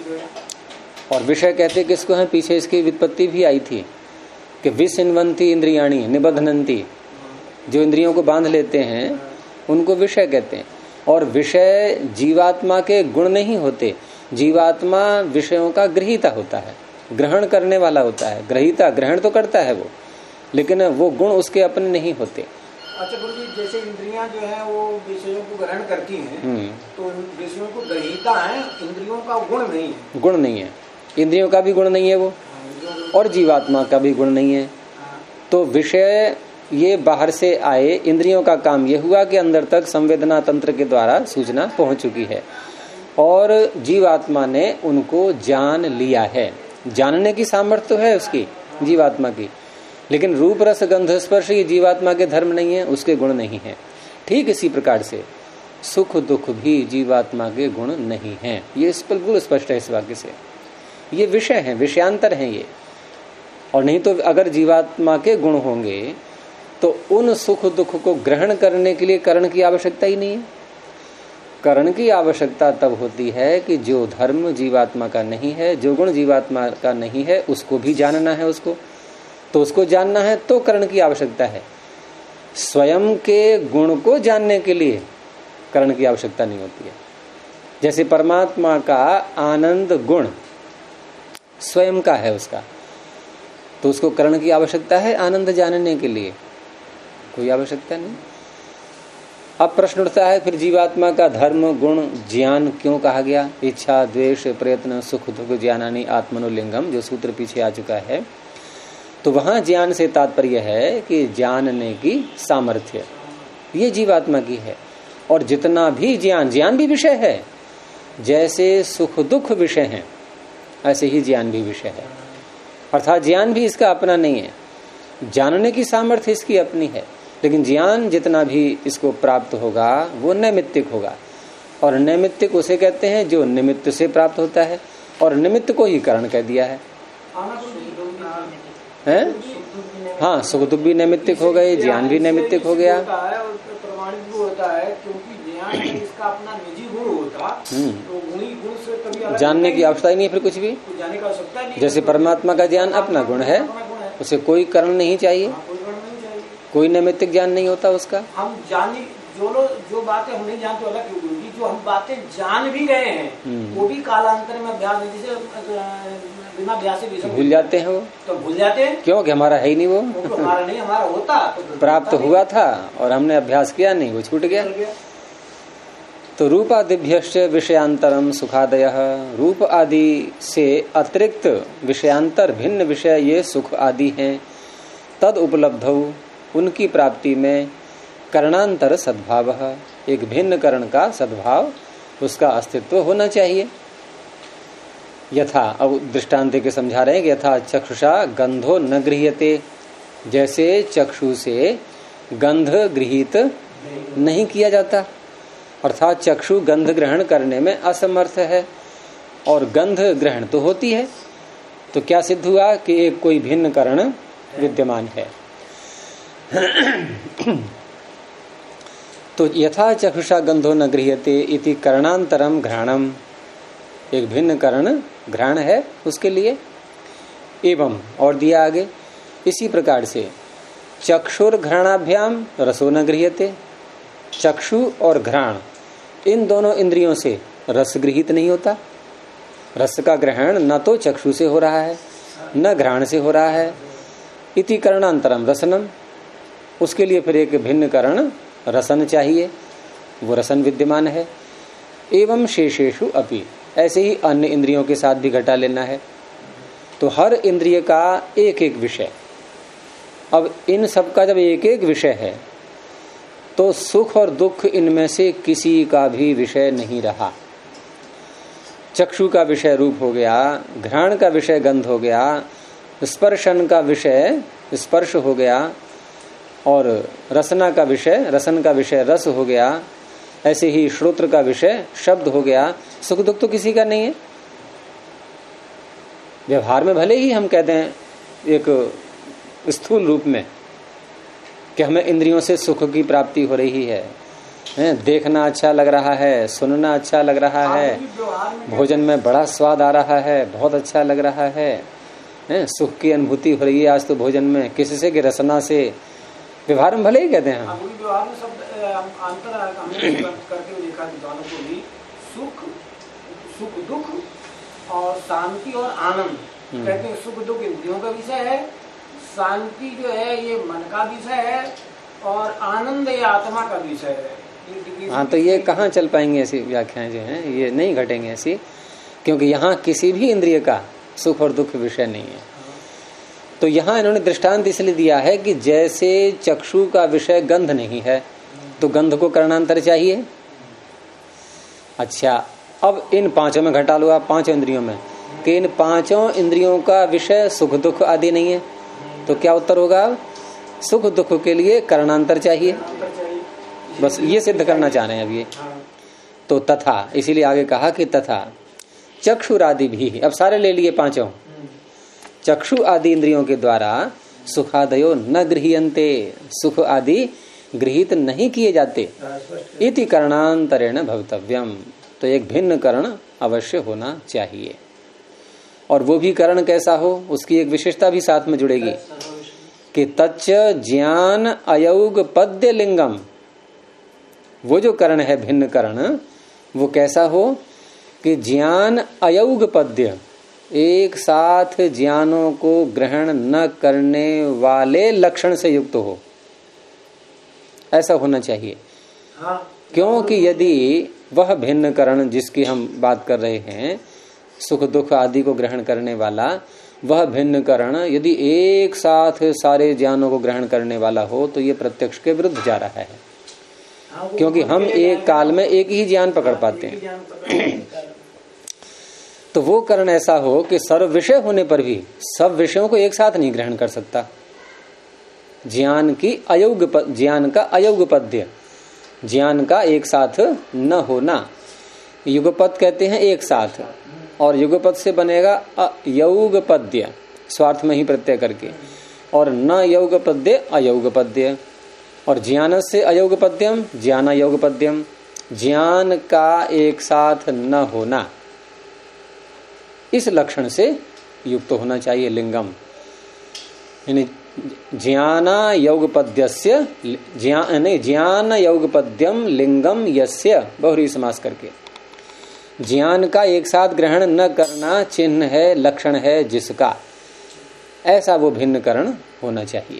और विषय कहते किसको हैं, पीछे इसकी व्युत्पत्ति भी आई थी कि विषिन्वन्ति इंद्रियाणि निबध्नन्ति, जो इंद्रियों को बांध लेते हैं उनको विषय कहते हैं। और विषय जीवात्मा के गुण नहीं होते, जीवात्मा विषयों का गृहीता होता है, ग्रहण करने वाला होता है। ग्रहीता ग्रहण तो करता है वो, लेकिन वो गुण उसके अपने नहीं होते। अच्छा गुरु जी, जैसे इंद्रियां जो है वो विषयों को ग्रहण करती हैं, तो विषयों को ग्रहीता है, इंद्रियों का गुण नहीं है। गुण नहीं है, इंद्रियों का भी गुण नहीं है वो, और जीवात्मा का भी गुण नहीं है। तो विषय ये बाहर से आए, इंद्रियों का काम ये हुआ कि अंदर तक संवेदना तंत्र के द्वारा सूचना पहुंच चुकी है और जीवात्मा ने उनको जान लिया है। जानने की सामर्थ्य तो है उसकी, जीवात्मा की, लेकिन रूप रस गंध स्पर्श ये जीवात्मा के धर्म नहीं है, उसके गुण नहीं है। ठीक इसी प्रकार से सुख दुख भी जीवात्मा के गुण नहीं है। ये बिल्कुल स्पष्ट है इस वाक्य से। ये विषय है, विषयांतर है ये। और नहीं तो अगर जीवात्मा के गुण होंगे तो उन सुख दुख को ग्रहण करने के लिए करण की आवश्यकता ही नहीं है। करण की आवश्यकता तब होती है कि जो धर्म जीवात्मा का नहीं है, जो गुण जीवात्मा का नहीं है, उसको भी जानना है। उसको तो उसको जानना है तो करण की आवश्यकता है। स्वयं के गुण को जानने के लिए करण की आवश्यकता नहीं होती है। जैसे परमात्मा का आनंद गुण स्वयं का है उसका, तो उसको करण की आवश्यकता है आनंद जानने के लिए? कोई आवश्यकता नहीं। अब प्रश्न उठता है फिर जीवात्मा का धर्म गुण ज्ञान क्यों कहा गया? इच्छा द्वेष प्रयत्न सुख दुख ज्ञानानि आत्मनोलिंगम, जो सूत्र पीछे आ चुका है। तो वहां ज्ञान से तात्पर्य है कि जानने की सामर्थ्य ये जीवात्मा की है। और जितना भी ज्ञान भी विषय है, जैसे सुख दुख विषय है ऐसे ही ज्ञान भी विषय है। अर्थात ज्ञान भी इसका अपना नहीं है, जानने की सामर्थ्य इसकी अपनी है, लेकिन ज्ञान जितना भी इसको प्राप्त होगा वो नैमित्तिक होगा। और नैमित्तिक उसे कहते हैं जो निमित्त से प्राप्त होता है, और निमित्त को ही कारण कह दिया है। हाँ, सुख दुख भी नैमित्तिक हो गए, ज्ञान भी नैमित्तिक हो गया। प्रमाणित भी होता है क्योंकि ज्ञान इसका अपना निजी गुण होता, तो गुणी गुण से कभी अलग जानने की आवश्यकता ही नहीं, फिर कुछ भी जानने की आवश्यकता नहीं। जैसे परमात्मा का ज्ञान अपना गुण है, उसे कोई कारण नहीं चाहिए, कोई नैमित्तिक ज्ञान नहीं होता उसका। हम जानी जो बातें हम नहीं जानते अलग क्यों, जो हम बातें जान भी गए हैं वो भी कालांतर में अभ्यास बिना अभ्यास से भूल जाते हैं। वो तो भूल जाते हैं क्योंकि हमारा है ही नहीं वो, हमारा नहीं, हमारा होता तो प्राप्त हुआ था और हमने अभ्यास किया नहीं, वो छूट गया। तो रूपादिभ्यश्च विषयांतरम सुखादयः, रूप आदि से अतिरिक्त विषयांतर भिन्न विषय ये सुख आदि हैं। तद उपलब्धौ, उनकी प्राप्ति में करणांतर सद्भाव, एक भिन्न करण का सद्भाव उसका अस्तित्व होना चाहिए। यथा, अब दृष्टांत के समझा रहे हैं कि यथा चक्षुषा गंधो न गृह्यते, जैसे चक्षु से गंध गृहीत नहीं किया जाता, अर्थात चक्षु गंध ग्रहण करने में असमर्थ है और गंध ग्रहण तो होती है। तो क्या सिद्ध हुआ कि एक कोई भिन्न करण विद्यमान है। तो यथा चक्षुषा गंधो न गृह्यते इति करणांतरम घ्राणम, एक भिन्न करण घ्राण है उसके लिए। एवं और दिया आगे, इसी प्रकार से चक्षुर घ्राणाभ्याम रसो न गृह्यते, चक्षु और घ्राण इन दोनों इंद्रियों से रस गृहित नहीं होता। रस का ग्रहण न तो चक्षु से हो रहा है न घ्राण से हो रहा है। इति करणांतरम रसनम, उसके लिए फिर एक भिन्न करण रसन चाहिए, वो रसन विद्यमान है। एवं शेषेषु अपि, ऐसे ही अन्य इंद्रियों के साथ भी घटा लेना है। तो हर इंद्रिय का एक एक विषय। अब इन सब का जब एक एक विषय है तो सुख और दुख इनमें से किसी का भी विषय नहीं रहा। चक्षु का विषय रूप हो गया, घ्राण का विषय गंध हो गया, स्पर्शन का विषय स्पर्श हो गया और रसन का विषय रस हो गया। ऐसे ही श्रोत्र का विषय शब्द हो गया। सुख दुख तो किसी का नहीं है। व्यवहार में भले ही हम कहते हैं एक स्थूल रूप में कि हमें इंद्रियों से सुख की प्राप्ति हो रही है, देखना अच्छा लग रहा है, सुनना अच्छा लग रहा है, भोजन में बड़ा स्वाद आ रहा है, बहुत अच्छा लग रहा है, सुख की अनुभूति हो रही है आज तो भोजन में, किससे कि रसना से। व्यवहार में भले ही कहते हैं हम, व्यवहार में सब अंतर करके देखा विद्वानों को भी, सुख दुख और शांति और आनंद कहते हैं। सुख दुख इंद्रियों का विषय है, शांति जो है ये मन का विषय है और आनंद ये आत्मा का विषय है। हाँ, तो ये कहाँ चल पाएंगे ऐसी व्याख्याएं जो हैं, ये नहीं घटेंगे ऐसी, क्योंकि यहाँ किसी भी इंद्रिय का सुख और दुख विषय नहीं है। तो यहाँ इन्होंने दृष्टांत इसलिए दिया है कि जैसे चक्षु का विषय गंध नहीं है तो गंध को करणांतर चाहिए। अच्छा, अब इन पांचों में घटा लो आप, पांचों इंद्रियों में, कि इन पांचों इंद्रियों का विषय सुख दुख आदि नहीं है, तो क्या उत्तर होगा? सुख दुख के लिए करणांतर चाहिए। बस ये सिद्ध करना चाह रहे हैं अब ये। तो तथा, इसीलिए आगे कहा कि तथा चक्षुरादि भी, अब सारे ले लिए पांचों, चक्षु आदि इंद्रियों के द्वारा सुखादयो न गृह्यन्ते, सुख आदि गृहीत नहीं किए जाते। इति करणांतरेण भवितव्यम, तो एक भिन्न करण अवश्य होना चाहिए। और वो भी करण कैसा हो, उसकी एक विशेषता भी साथ में जुड़ेगी कि तच्च ज्ञान अयोग पद्य लिंगम। वो जो करण है भिन्न करण, वो कैसा हो कि ज्ञान अयोग पद्य, एक साथ ज्ञानों को ग्रहण न करने वाले लक्षण से युक्त हो, ऐसा होना चाहिए। क्योंकि यदि वह भिन्न करण जिसकी हम बात कर रहे हैं, सुख दुख आदि को ग्रहण करने वाला, वह भिन्न करण यदि एक साथ सारे ज्ञानों को ग्रहण करने वाला हो तो ये प्रत्यक्ष के विरुद्ध जा रहा है। क्योंकि हम एक काल में एक ही ज्ञान पकड़ पाते हैं। तो वो करण ऐसा हो कि सर्व विषय होने पर भी सब विषयों को एक साथ नहीं ग्रहण कर सकता। ज्ञान का अयोगपद्य, ज्ञान का एक साथ न होना, युगपद कहते हैं एक साथ, और युगपद से बनेगा अयोगपद्य, स्वार्थ में ही प्रत्यय करके, और न योगपद्य अयोगपद्य, और ज्ञान से अयोगपद्यम ज्ञान योगपद्यम, ज्ञान का एक साथ न होना, इस लक्षण से युक्त होना चाहिए लिंगम। यानी ज्ञान योगपद्यस्य, ज्ञान योगपद्यम लिंगम यस्य, बहुरी समास करके, ज्ञान का एक साथ ग्रहण न करना चिन्ह है, लक्षण है जिसका, ऐसा वो भिन्न करण होना चाहिए।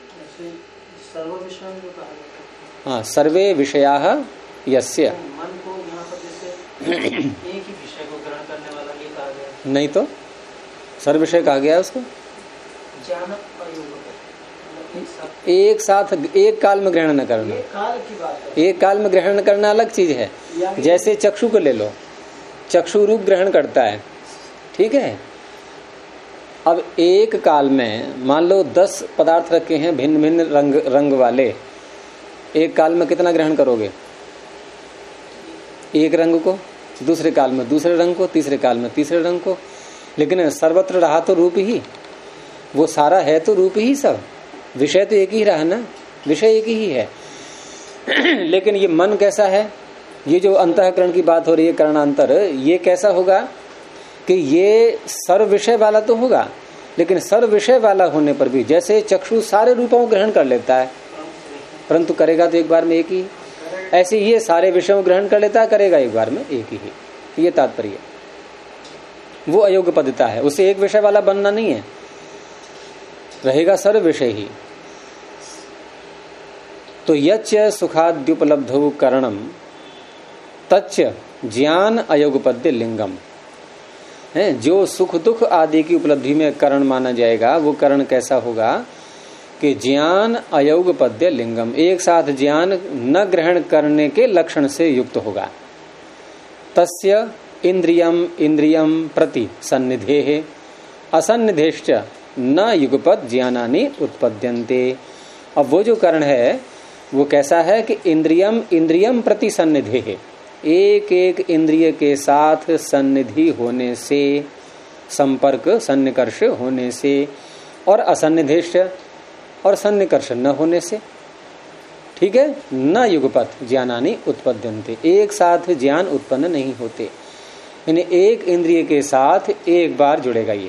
हाँ, सर्वे विषयाः यस्य, मन को यहाँ पर जैसे एक ही विषय को ग्रहण करने वाला ये कहा गया, नहीं तो सर्व विषय कहा गया उसको। ज्ञान एक साथ एक काल में ग्रहण न करना, एक काल में ग्रहण करना अलग चीज है। जैसे चक्षु को ले लो, चक्षु रूप ग्रहण करता है, ठीक है, अब एक काल में मान लो 10 पदार्थ रखे हैं भिन्न भिन्न रंग वाले, एक काल में कितना ग्रहण करोगे? एक रंग को, दूसरे काल में दूसरे रंग को, तीसरे काल में तीसरे रंग को। लेकिन सर्वत्र रहा तो रूप ही, वो सारा है तो रूप ही सब, विषय तो एक ही रहा ना, विषय एक ही है। लेकिन ये मन कैसा है, ये जो अंतःकरण की बात हो रही है करणांतर, ये कैसा होगा कि ये सर्व विषय वाला तो होगा, लेकिन सर्व विषय वाला होने पर भी जैसे चक्षु सारे रूपों को ग्रहण कर लेता है परंतु करेगा तो एक बार में एक ही, ऐसे ही ये सारे विषयों को ग्रहण कर लेता है, करेगा एक बार में एक ही। ये तात्पर्य, वो अयोग्य पदता है, उसे एक विषय वाला बनना नहीं है, रहेगा सर्व विषय ही। तो यच्च सुखाद्युपलब्धौ करणम तच्च ज्ञान अयोगपद्य लिंगम है। जो सुख दुख आदि की उपलब्धि में करण माना जाएगा, वो करण कैसा होगा कि ज्ञान अयोगपद्य लिंगम, एक साथ ज्ञान न ग्रहण करने के लक्षण से युक्त होगा। तस्य इंद्रियम इंद्रियम प्रति सन्निधेः असन्निधेश्च न युगपद ज्ञानानि उत्पद्यन्ते। अब वो जो करण है वो कैसा है कि इंद्रियम इंद्रियम प्रति सन्निधेः, एक एक इंद्रिय के साथ सन्निधि होने से, संपर्क सन्निकर्ष होने से, और असन्निधेश और सन्निकर्ष न होने से। ठीक है, न युगपत ज्ञानानि उत्पद्यन्ते, एक साथ ज्ञान उत्पन्न नहीं होते, यानी एक इंद्रिय के साथ एक बार जुड़ेगा ये,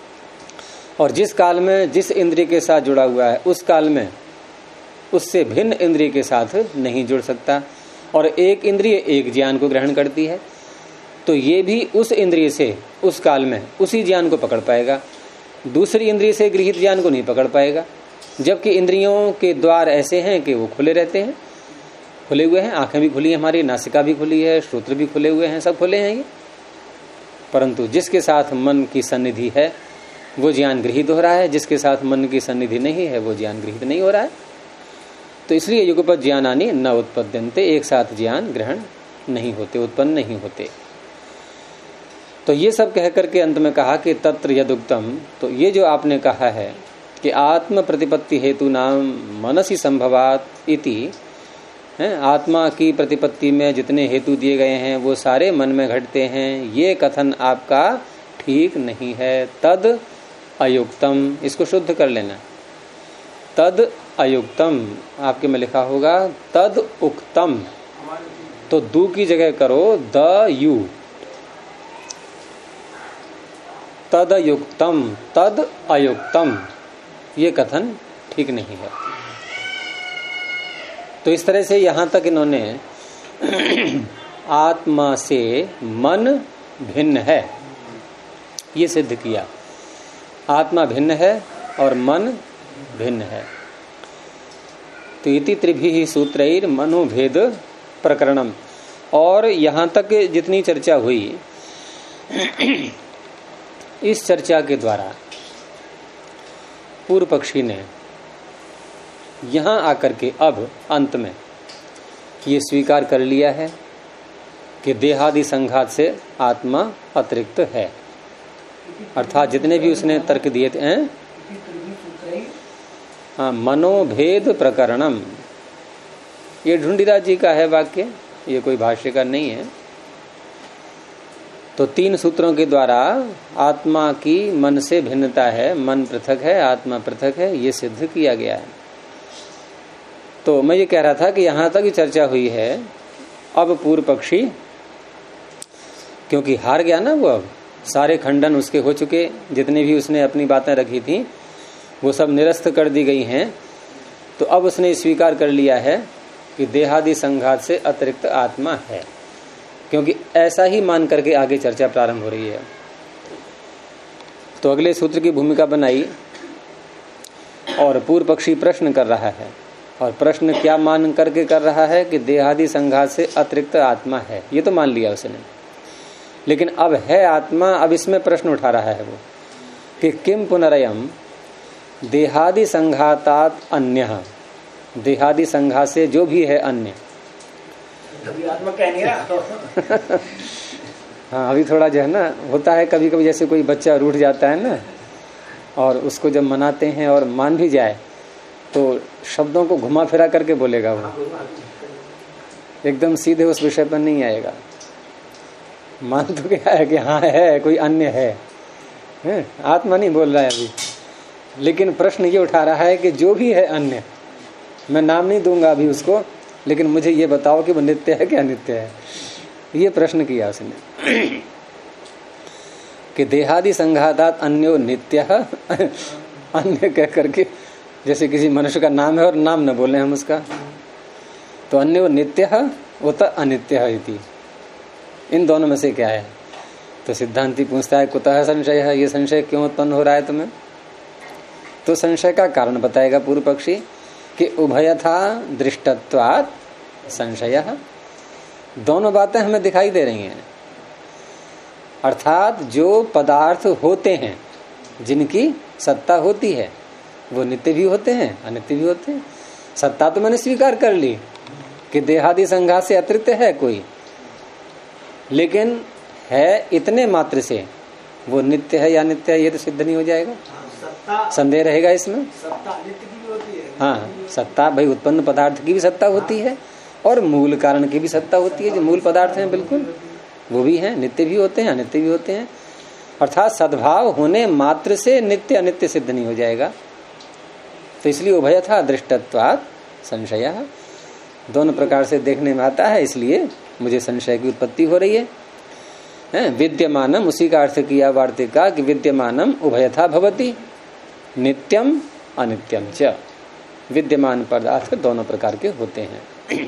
और जिस काल में जिस इंद्रिय के साथ जुड़ा हुआ है उस काल में उससे भिन्न इंद्रिय के साथ नहीं जुड़ सकता, और एक इंद्रिय एक ज्ञान को ग्रहण करती है तो ये भी उस इंद्रिय से उस काल में उसी ज्ञान को पकड़ पाएगा, दूसरी इंद्रिय से गृहीत ज्ञान को नहीं पकड़ पाएगा। जबकि इंद्रियों के द्वार ऐसे हैं कि वो खुले रहते हैं, खुले हुए हैं, आंखें भी खुली है हमारी, नासिका भी खुली है, श्रोत्र भी खुले हुए हैं, सब खुले हैं ये, परंतु जिसके साथ मन की सन्निधि है वो ज्ञान गृहीत हो रहा है, जिसके साथ मन की सन्निधि नहीं है वो ज्ञान गृहीत नहीं हो रहा है। तो इसलिए युगपत ज्ञानानि न उत्पद्यन्ते, एक साथ ज्ञान ग्रहण नहीं होते, उत्पन्न नहीं होते। तो ये सब कह करके अंत में कहा कि तत्र यदुक्तम, तो ये जो आपने कहा है कि आत्म प्रतिपत्ति हेतु नाम मनसी संभवात इति, आत्मा की प्रतिपत्ति में जितने हेतु दिए गए हैं वो सारे मन में घटते हैं, ये कथन आपका ठीक नहीं है। तद अयुक्तम, इसको शुद्ध कर लेना, तद अयुक्तम आपके में लिखा होगा तद उक्तम, तो दू की जगह करो द यू, तद अयुक्तम, तद अयुक्तम, ये कथन ठीक नहीं है। तो इस तरह से यहां तक इन्होंने आत्मा से मन भिन्न है ये सिद्ध किया, आत्मा भिन्न है और मन भिन्न है। तो इति त्रिभिः सूत्रैर मनोभेद प्रकरणम, और यहां तक जितनी चर्चा हुई इस चर्चा के द्वारा पूर्व पक्षी ने यहां आकर के अब अंत में ये स्वीकार कर लिया है कि देहादि संघात से आत्मा अतिरिक्त है, अर्थात जितने भी उसने तर्क दिए थे, हाँ, मनोभेद प्रकरणम, ये ढूंढीराज जी का है वाक्य, ये कोई भाष्य का नहीं है। तो 3 सूत्रों के द्वारा आत्मा की मन से भिन्नता है, मन पृथक है, आत्मा पृथक है, ये सिद्ध किया गया है। तो मैं ये कह रहा था कि यहां तक ही चर्चा हुई है, अब पूर्व पक्षी क्योंकि हार गया ना, वो अब सारे खंडन उसके हो चुके, जितने भी उसने अपनी बातें रखी थी वो सब निरस्त कर दी गई हैं, तो अब उसने स्वीकार कर लिया है कि देहादि संघात से अतिरिक्त आत्मा है, क्योंकि ऐसा ही मान करके आगे चर्चा प्रारंभ हो रही है। तो अगले सूत्र की भूमिका बनाई और पूर्व पक्षी प्रश्न कर रहा है, और प्रश्न क्या मान करके कर रहा है कि देहादि संघात से अतिरिक्त आत्मा है, ये तो मान लिया उसने, लेकिन अब है आत्मा, अब इसमें प्रश्न उठा रहा है वो कि किम पुनरयम देहादि संघातात अन्य, देहादि संघात से जो भी है अन्य, अभी आत्मा कह नहीं रहा। हाँ, अभी थोड़ा जो है ना होता है कभी कभी, जैसे कोई बच्चा रूठ जाता है ना, और उसको जब मनाते हैं और मान भी जाए तो शब्दों को घुमा फिरा करके बोलेगा, वो एकदम सीधे उस विषय पर नहीं आएगा। मान तो क्या है कि हाँ है, कोई अन्य है, आत्मा नहीं बोल रहा है अभी, लेकिन प्रश्न ये उठा रहा है कि जो भी है अन्य, मैं नाम नहीं दूंगा अभी उसको, लेकिन मुझे ये बताओ कि वो नित्य है कि अनित्य है। ये प्रश्न किया उसने कि देहादि संघातात् अन्यो नित्य अन्य कह करके, जैसे किसी मनुष्य का नाम है और नाम न बोले हम उसका, तो अन्यो नित्य उत अनित्य इति, इन दोनों में से क्या है? तो सिद्धांती पूछता है कुतः संशय है, ये संशय क्यों उत्पन्न हो रहा है तुम्हें? तो संशय का कारण बताएगा पूर्व पक्षी कि उभयथा दृष्टत्वात् संशयः, दोनों बातें हमें दिखाई दे रही हैं। अर्थात जो पदार्थ होते हैं, जिनकी सत्ता होती है, वो नित्य भी होते हैं अनित्य भी होते हैं। सत्ता तो मैंने स्वीकार कर ली कि देहादि संघात से अतिरिक्त है कोई, लेकिन है इतने मात्र से, वो नित्य है या अनित्य है ये तो सिद्ध नहीं हो जाएगा। संदेह रहेगा इसमें। सत्ता नित्य की भी होती है। हाँ, सत्ता भाई उत्पन्न पदार्थ की भी सत्ता होती है और मूल कारण की भी सत्ता होती है। जो मूल पदार्थ हैं बिल्कुल वो भी हैं, नित्य भी होते हैं अनित्य भी होते हैं। अर्थात सद्भाव होने मात्र से नित्य अनित्य सिद्ध नहीं हो जाएगा। तो इसलिए उभयथा दृष्टत्वात् संशयः, दोनों प्रकार से देखने में आता है, इसलिए मुझे संशय की उत्पत्ति हो रही है। विद्यमानम, उसी का अर्थ किया वार्तिका कि विद्यमानम उभयथा भवति नित्यम अनित्यम च, विद्यमान पदार्थ दोनों प्रकार के होते हैं।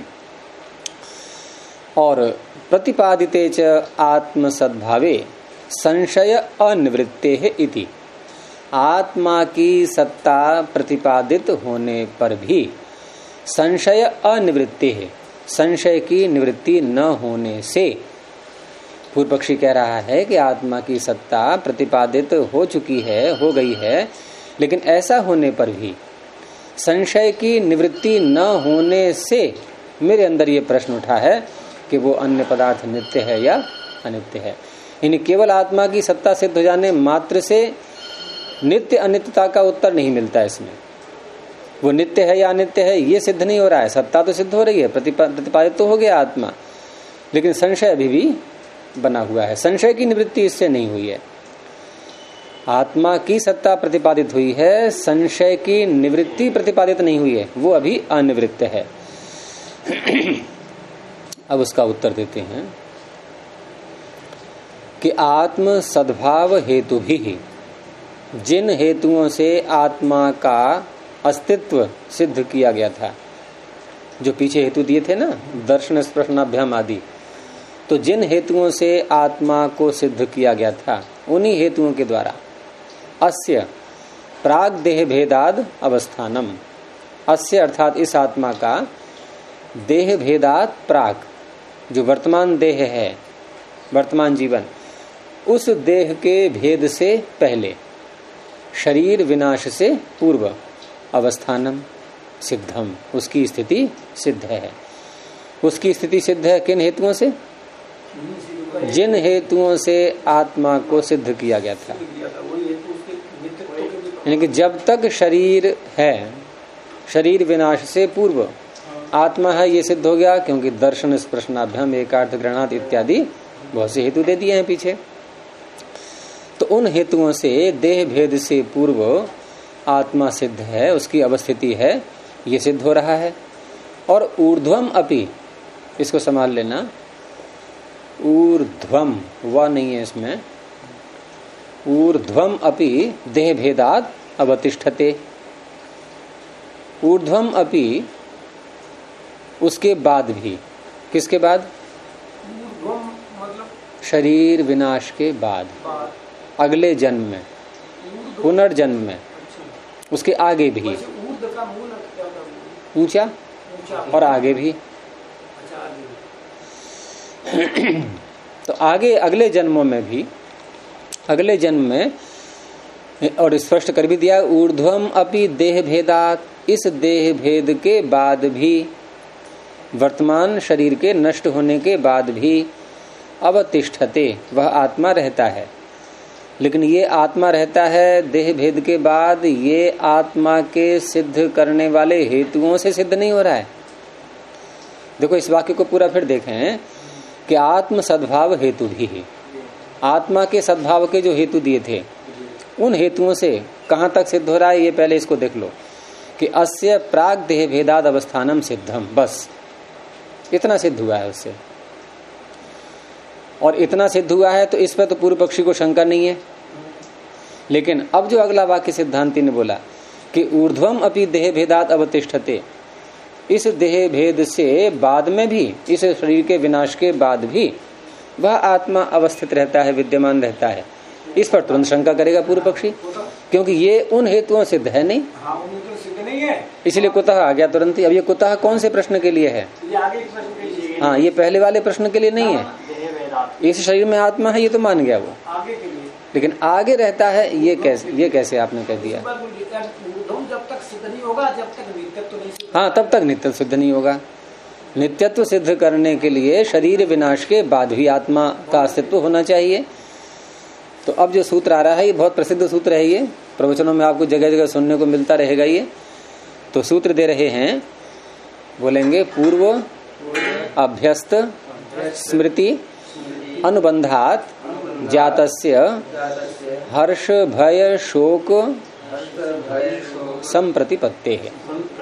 और प्रतिपादिते च आत्म सद्भावे संशय अनिवृत्ते इति, आत्मा की सत्ता प्रतिपादित होने पर भी संशय अनिवृत्ते है, संशय की निवृत्ति न होने से, पूर्व पक्षी कह रहा है कि आत्मा की सत्ता प्रतिपादित हो चुकी है, हो गई है, लेकिन ऐसा होने पर भी संशय की निवृत्ति न होने से मेरे अंदर ये प्रश्न उठा है कि वो अन्य पदार्थ नित्य है या अनित्य है। यानी केवल आत्मा की सत्ता सिद्ध हो जाने मात्र से नित्य अनित्यता का उत्तर नहीं मिलता इसमें। वो नित्य है या अनित्य है ये सिद्ध नहीं हो रहा है। सत्ता तो सिद्ध हो रही है, प्रतिपादित तो हो गया आत्मा, लेकिन संशय अभी भी बना हुआ है। संशय की निवृत्ति इससे नहीं हुई है। आत्मा की सत्ता प्रतिपादित हुई है, संशय की निवृत्ति प्रतिपादित नहीं हुई है, वो अभी अनिवृत्त है। अब उसका उत्तर देते हैं कि आत्म सद्भाव हेतु भी, जिन हेतुओं से आत्मा का अस्तित्व सिद्ध किया गया था, जो पीछे हेतु दिए थे ना, दर्शन स्पर्शनाभ्याम आदि, तो जिन हेतुओं से आत्मा को सिद्ध किया गया था उन्हीं हेतुओं के द्वारा अस्य प्राग देह भेदाद अवस्थानम, अस्य अर्थात इस आत्मा का देह भेदात प्राग, जो वर्तमान देह है, वर्तमान जीवन, उस देह के भेद से पहले, शरीर विनाश से पूर्व अवस्थानम सिद्धम, उसकी स्थिति सिद्ध है। उसकी स्थिति सिद्ध है किन हेतुओं से? जिन हेतुओं से आत्मा को सिद्ध किया गया था। यानी कि जब तक शरीर है, शरीर विनाश से पूर्व आत्मा है, ये सिद्ध हो गया, क्योंकि दर्शन स्पर्शनाभ्याम एकार्थ ग्रहणात् इत्यादि बहुत से हेतु दे दिए हैं पीछे। तो उन हेतुओं से देह भेद से पूर्व आत्मा सिद्ध है, उसकी अवस्थिति है, ये सिद्ध हो रहा है। और ऊर्ध्वम अपि, इसको संभाल लेना, ऊर्ध्वम व नहीं है इसमें, ऊर्ध्वम अपि देह भेदात अवतिष्ठते, ऊर्ध्वम अपि उसके बाद भी, किसके बाद? शरीर विनाश के बाद, अगले जन्म में, पुनर्जन्म में, उसके आगे भी, ऊंचा और आगे भी। तो आगे अगले जन्मों में भी, अगले जन्म में, और स्पष्ट कर भी दिया, ऊर्ध्वम अपि देह भेदात, इस देह भेद के बाद भी, वर्तमान शरीर के नष्ट होने के बाद भी, अवतिष्ठते, वह आत्मा रहता है। लेकिन ये आत्मा रहता है देह भेद के बाद, ये आत्मा के सिद्ध करने वाले हेतुओं से सिद्ध नहीं हो रहा है। देखो इस वाक्य को पूरा फिर देखें कि आत्म सद्भाव हेतु भी है। आत्मा के सद्भाव के जो हेतु दिए थे उन हेतुओं से कहां तक सिद्ध हो रहा है, ये पहले इसको देख लो कि अस्य प्राग देह भेदाद अवस्थानम सिद्धम, बस इतना सिद्ध हुआ है उससे। और इतना सिद्ध हुआ है तो इस पर तो पूर्व पक्षी को शंका नहीं है। लेकिन अब जो अगला वाक्य सिद्धांति ने बोला कि ऊर्ध्वम अपि देह भेदात अवतिष्ठते, इस देह भेद से बाद में भी, इस शरीर के विनाश के बाद भी वह आत्मा अवस्थित रहता है, विद्यमान रहता है। इस पर तुरंत शंका करेगा पूर्व पक्षी, क्योंकि ये उन हेतुओं सिद्ध है नहीं, इसलिए कुतः आ गया तुरंत ही। अब ये कुतः कौन से प्रश्न के लिए है? हाँ, ये पहले वाले प्रश्न के लिए नहीं है। इस शरीर में आत्मा है ये तो मान गया वो, आगे के लिए। लेकिन आगे रहता है ये कैसे आपने कह दिया? जब तक सिद्ध नहीं होगा, जब तक नित्यत्व नहीं सिद्ध, हाँ तब तक नित्यत्व सिद्ध नहीं होगा। नित्यत्व सिद्ध करने के लिए शरीर विनाश के बाद भी आत्मा का अस्तित्व होना चाहिए। तो अब जो सूत्र आ रहा है ये बहुत प्रसिद्ध सूत्र है, ये प्रवचनों में आपको जगह जगह सुनने को मिलता रहेगा। ये तो सूत्र दे रहे हैं, बोलेंगे पूर्व अभ्यस्त स्मृति अनुबंधात जातस्य हर्ष भय शोक संप्रतिपत्ते है।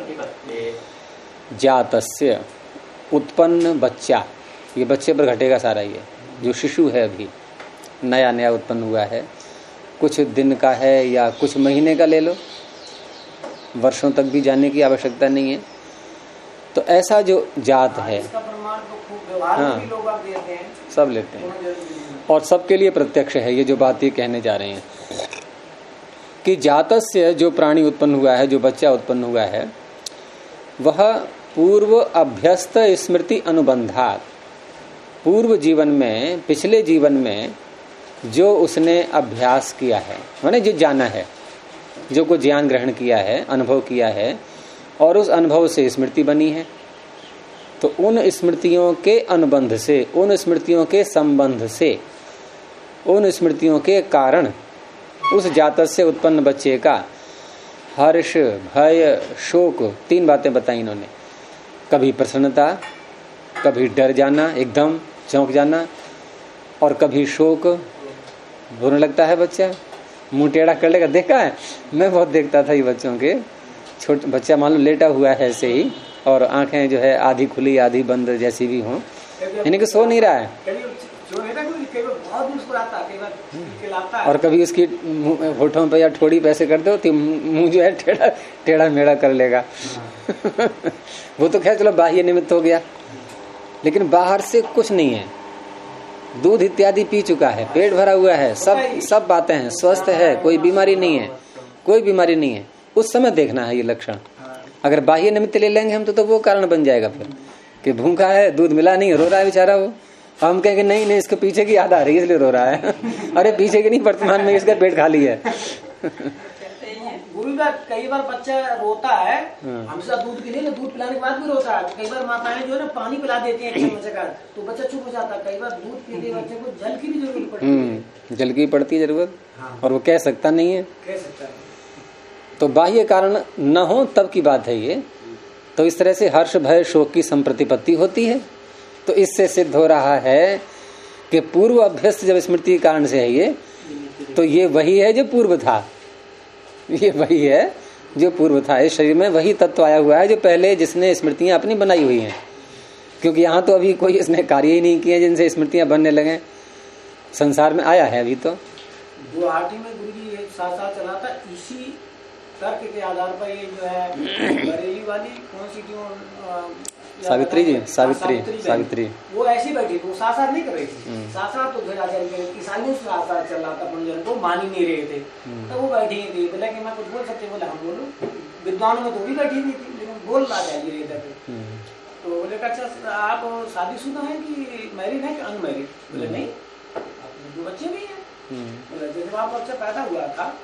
जातस्य उत्पन्न बच्चा, ये बच्चे पर घटेगा सारा, ये जो शिशु है अभी नया नया उत्पन्न हुआ है, कुछ दिन का है या कुछ महीने का ले लो, वर्षों तक भी जाने की आवश्यकता नहीं है। तो ऐसा जो जात है, हाँ सब लेते हैं और सबके लिए प्रत्यक्ष है ये जो बात ये कहने जा रहे हैं कि जातस्य जो प्राणी उत्पन्न हुआ है, जो बच्चा उत्पन्न हुआ है, वह पूर्व अभ्यस्त स्मृति अनुबंधात, पूर्व जीवन में, पिछले जीवन में जो उसने अभ्यास किया है, माने जो जाना है, जो को ज्ञान ग्रहण किया है, अनुभव किया है, और उस अनुभव से स्मृति बनी है, तो उन स्मृतियों के अनुबंध से, उन स्मृतियों के संबंध से, उन स्मृतियों के कारण उस जातक से उत्पन्न बच्चे का हर्ष भय शोक, तीन बातें बताई इन्होंने। कभी प्रसन्नता, कभी डर जाना, एकदम चौंक जाना, और कभी शोक, रोने लगता है बच्चा, मुंह टेढ़ा कर लेगा। देखा है, मैं बहुत देखता था ये बच्चों के, छोटा बच्चा मान लो लेटा हुआ है ऐसे ही, और आंखें जो है आधी खुली आधी बंद जैसी भी हों, यानी कि सो नहीं रहा है, और कभी उसकी होठों पे या ठोड़ी पे ऐसे कर दो तो मुंह जो है टेढ़ा मेढ़ा कर लेगा। वो तो खैर चलो बाह्य निमित्त हो गया, लेकिन बाहर से कुछ नहीं है, दूध इत्यादि पी चुका है, पेट भरा हुआ है, सब बातें हैं, स्वस्थ है, कोई बीमारी नहीं है, कोई बीमारी नहीं है। उस समय देखना है ये लक्षण। अगर बाह्य निमित्त ले लेंगे हम तो वो कारण बन जाएगा फिर कि भूखा है, दूध मिला नहीं, रो रहा है बेचारा वो। हम कहेंगे नहीं नहीं, इसके पीछे की याद आ रही है इसलिए रो रहा है। अरे पीछे की नहीं, वर्तमान में इसका पेट खाली है। गुरु का कई बार बच्चा रोता है, हमेशा दूध के लिए, दूध पिलाने के बाद भी रोता है। कई बार माताएं जो है ना पानी पिला देती हैं बच्चे का, तो बच्चा चुप हो जाता है। कई बार दूध पीते बच्चे को जल की भी जरूरत पड़ती है, जल की पड़ती है जरूरत, और वो कह सकता नहीं है, कह सकता है। तो बाह्य कारण न हो तब की बात है ये। तो इस तरह से हर्ष भय शोक की संप्रतिपत्ति होती है। तो इससे सिद्ध हो रहा है कि पूर्व अभ्यस्त जब स्मृति कारण से है ये, तो ये वही है जो पूर्व था, ये वही है जो पूर्व था। इस शरीर में वही तत्व आया हुआ है जो पहले जिसने स्मृतियां अपनी बनाई हुई हैं, क्योंकि यहाँ तो अभी कोई इसने कार्य ही नहीं किए जिनसे स्मृतियां बनने लगे। संसार में आया है अभी तो। गुवाहाटी में गुरु जी एक साथ चला था, इसी तर्क के आधार पर ये जो है बरेली वाली कौन सी सावित्री जी, सावित्री वो ऐसी बैठी, वो साथ नहीं कर रही थी। साथ तो ईसाइयों से साथ चल रहा था, पंजन को मान ही नहीं रहे थे, तो वो बैठी थी। बोला कि मैं कुछ बोल सकते, बोले हम बोलो। विद्वानों में तो भी बैठी हुई थी, लेकिन बोलना चाहिए इधर। तो बोले अच्छा आप शादीशुदा हैं कि मैरिड है कि अनमैरिड? बोले नहीं, दो बच्चे भी हैं। बोले जब आप बच्चा पैदा हुआ था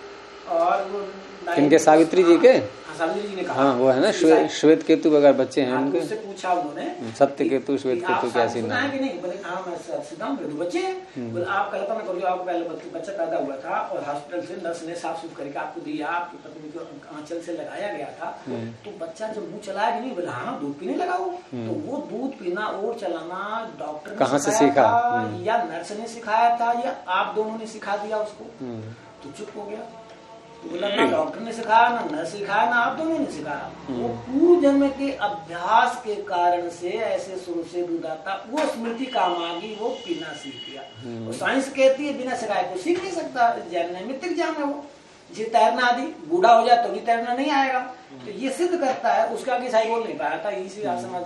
और इनके सावित्री जी के, सावित्री जी ने कहा, हाँ वो है ना श्वेत केतु वगैरह बच्चे हैं उनके, उससे पूछा उन्होंने सत्य केतु श्वेत केतु कैसी नाम है कि नहीं? बोले हाँ मैं सिद्धांत केतु बच्चे हैं। बोले आप कल्पना करो आपको पहले बच्चा पैदा हुआ था और हॉस्पिटल से नर्स ने साफ सुफ करके आपको दिया, आपकी पत्नी को आंचल से लगाया गया था, तो बच्चा जब मुंह चलाया कि नहीं? बोले हाँ दूध पीने लगा वो। तो वो दूध पीना और चलाना डॉक्टर ने कहाँ से सीखा या नर्स ने सिखाया था या आप दोनों ने सिखा दिया उसको? तो चुप हो गया। तो बोला ना डॉक्टर ने सिखाया, ना नर्स सिखाया, ना आप दोनों ने सिखाया। वो पूर्व जन्म के अभ्यास के कारण से ऐसे शुरू से दूध आता, वो स्मृति काम आ गई, वो पीना सीख गया। और साइंस कहती है बिना सिखाए को सीख नहीं सकता, नैमित्तिक ज्ञान है वो। जी तैरना आदि बूढ़ा हो जाए तो भी तैरना नहीं आएगा, तो ये सिद्ध करता है। उसका आगे ईसाई बोल नहीं पाया था, इसी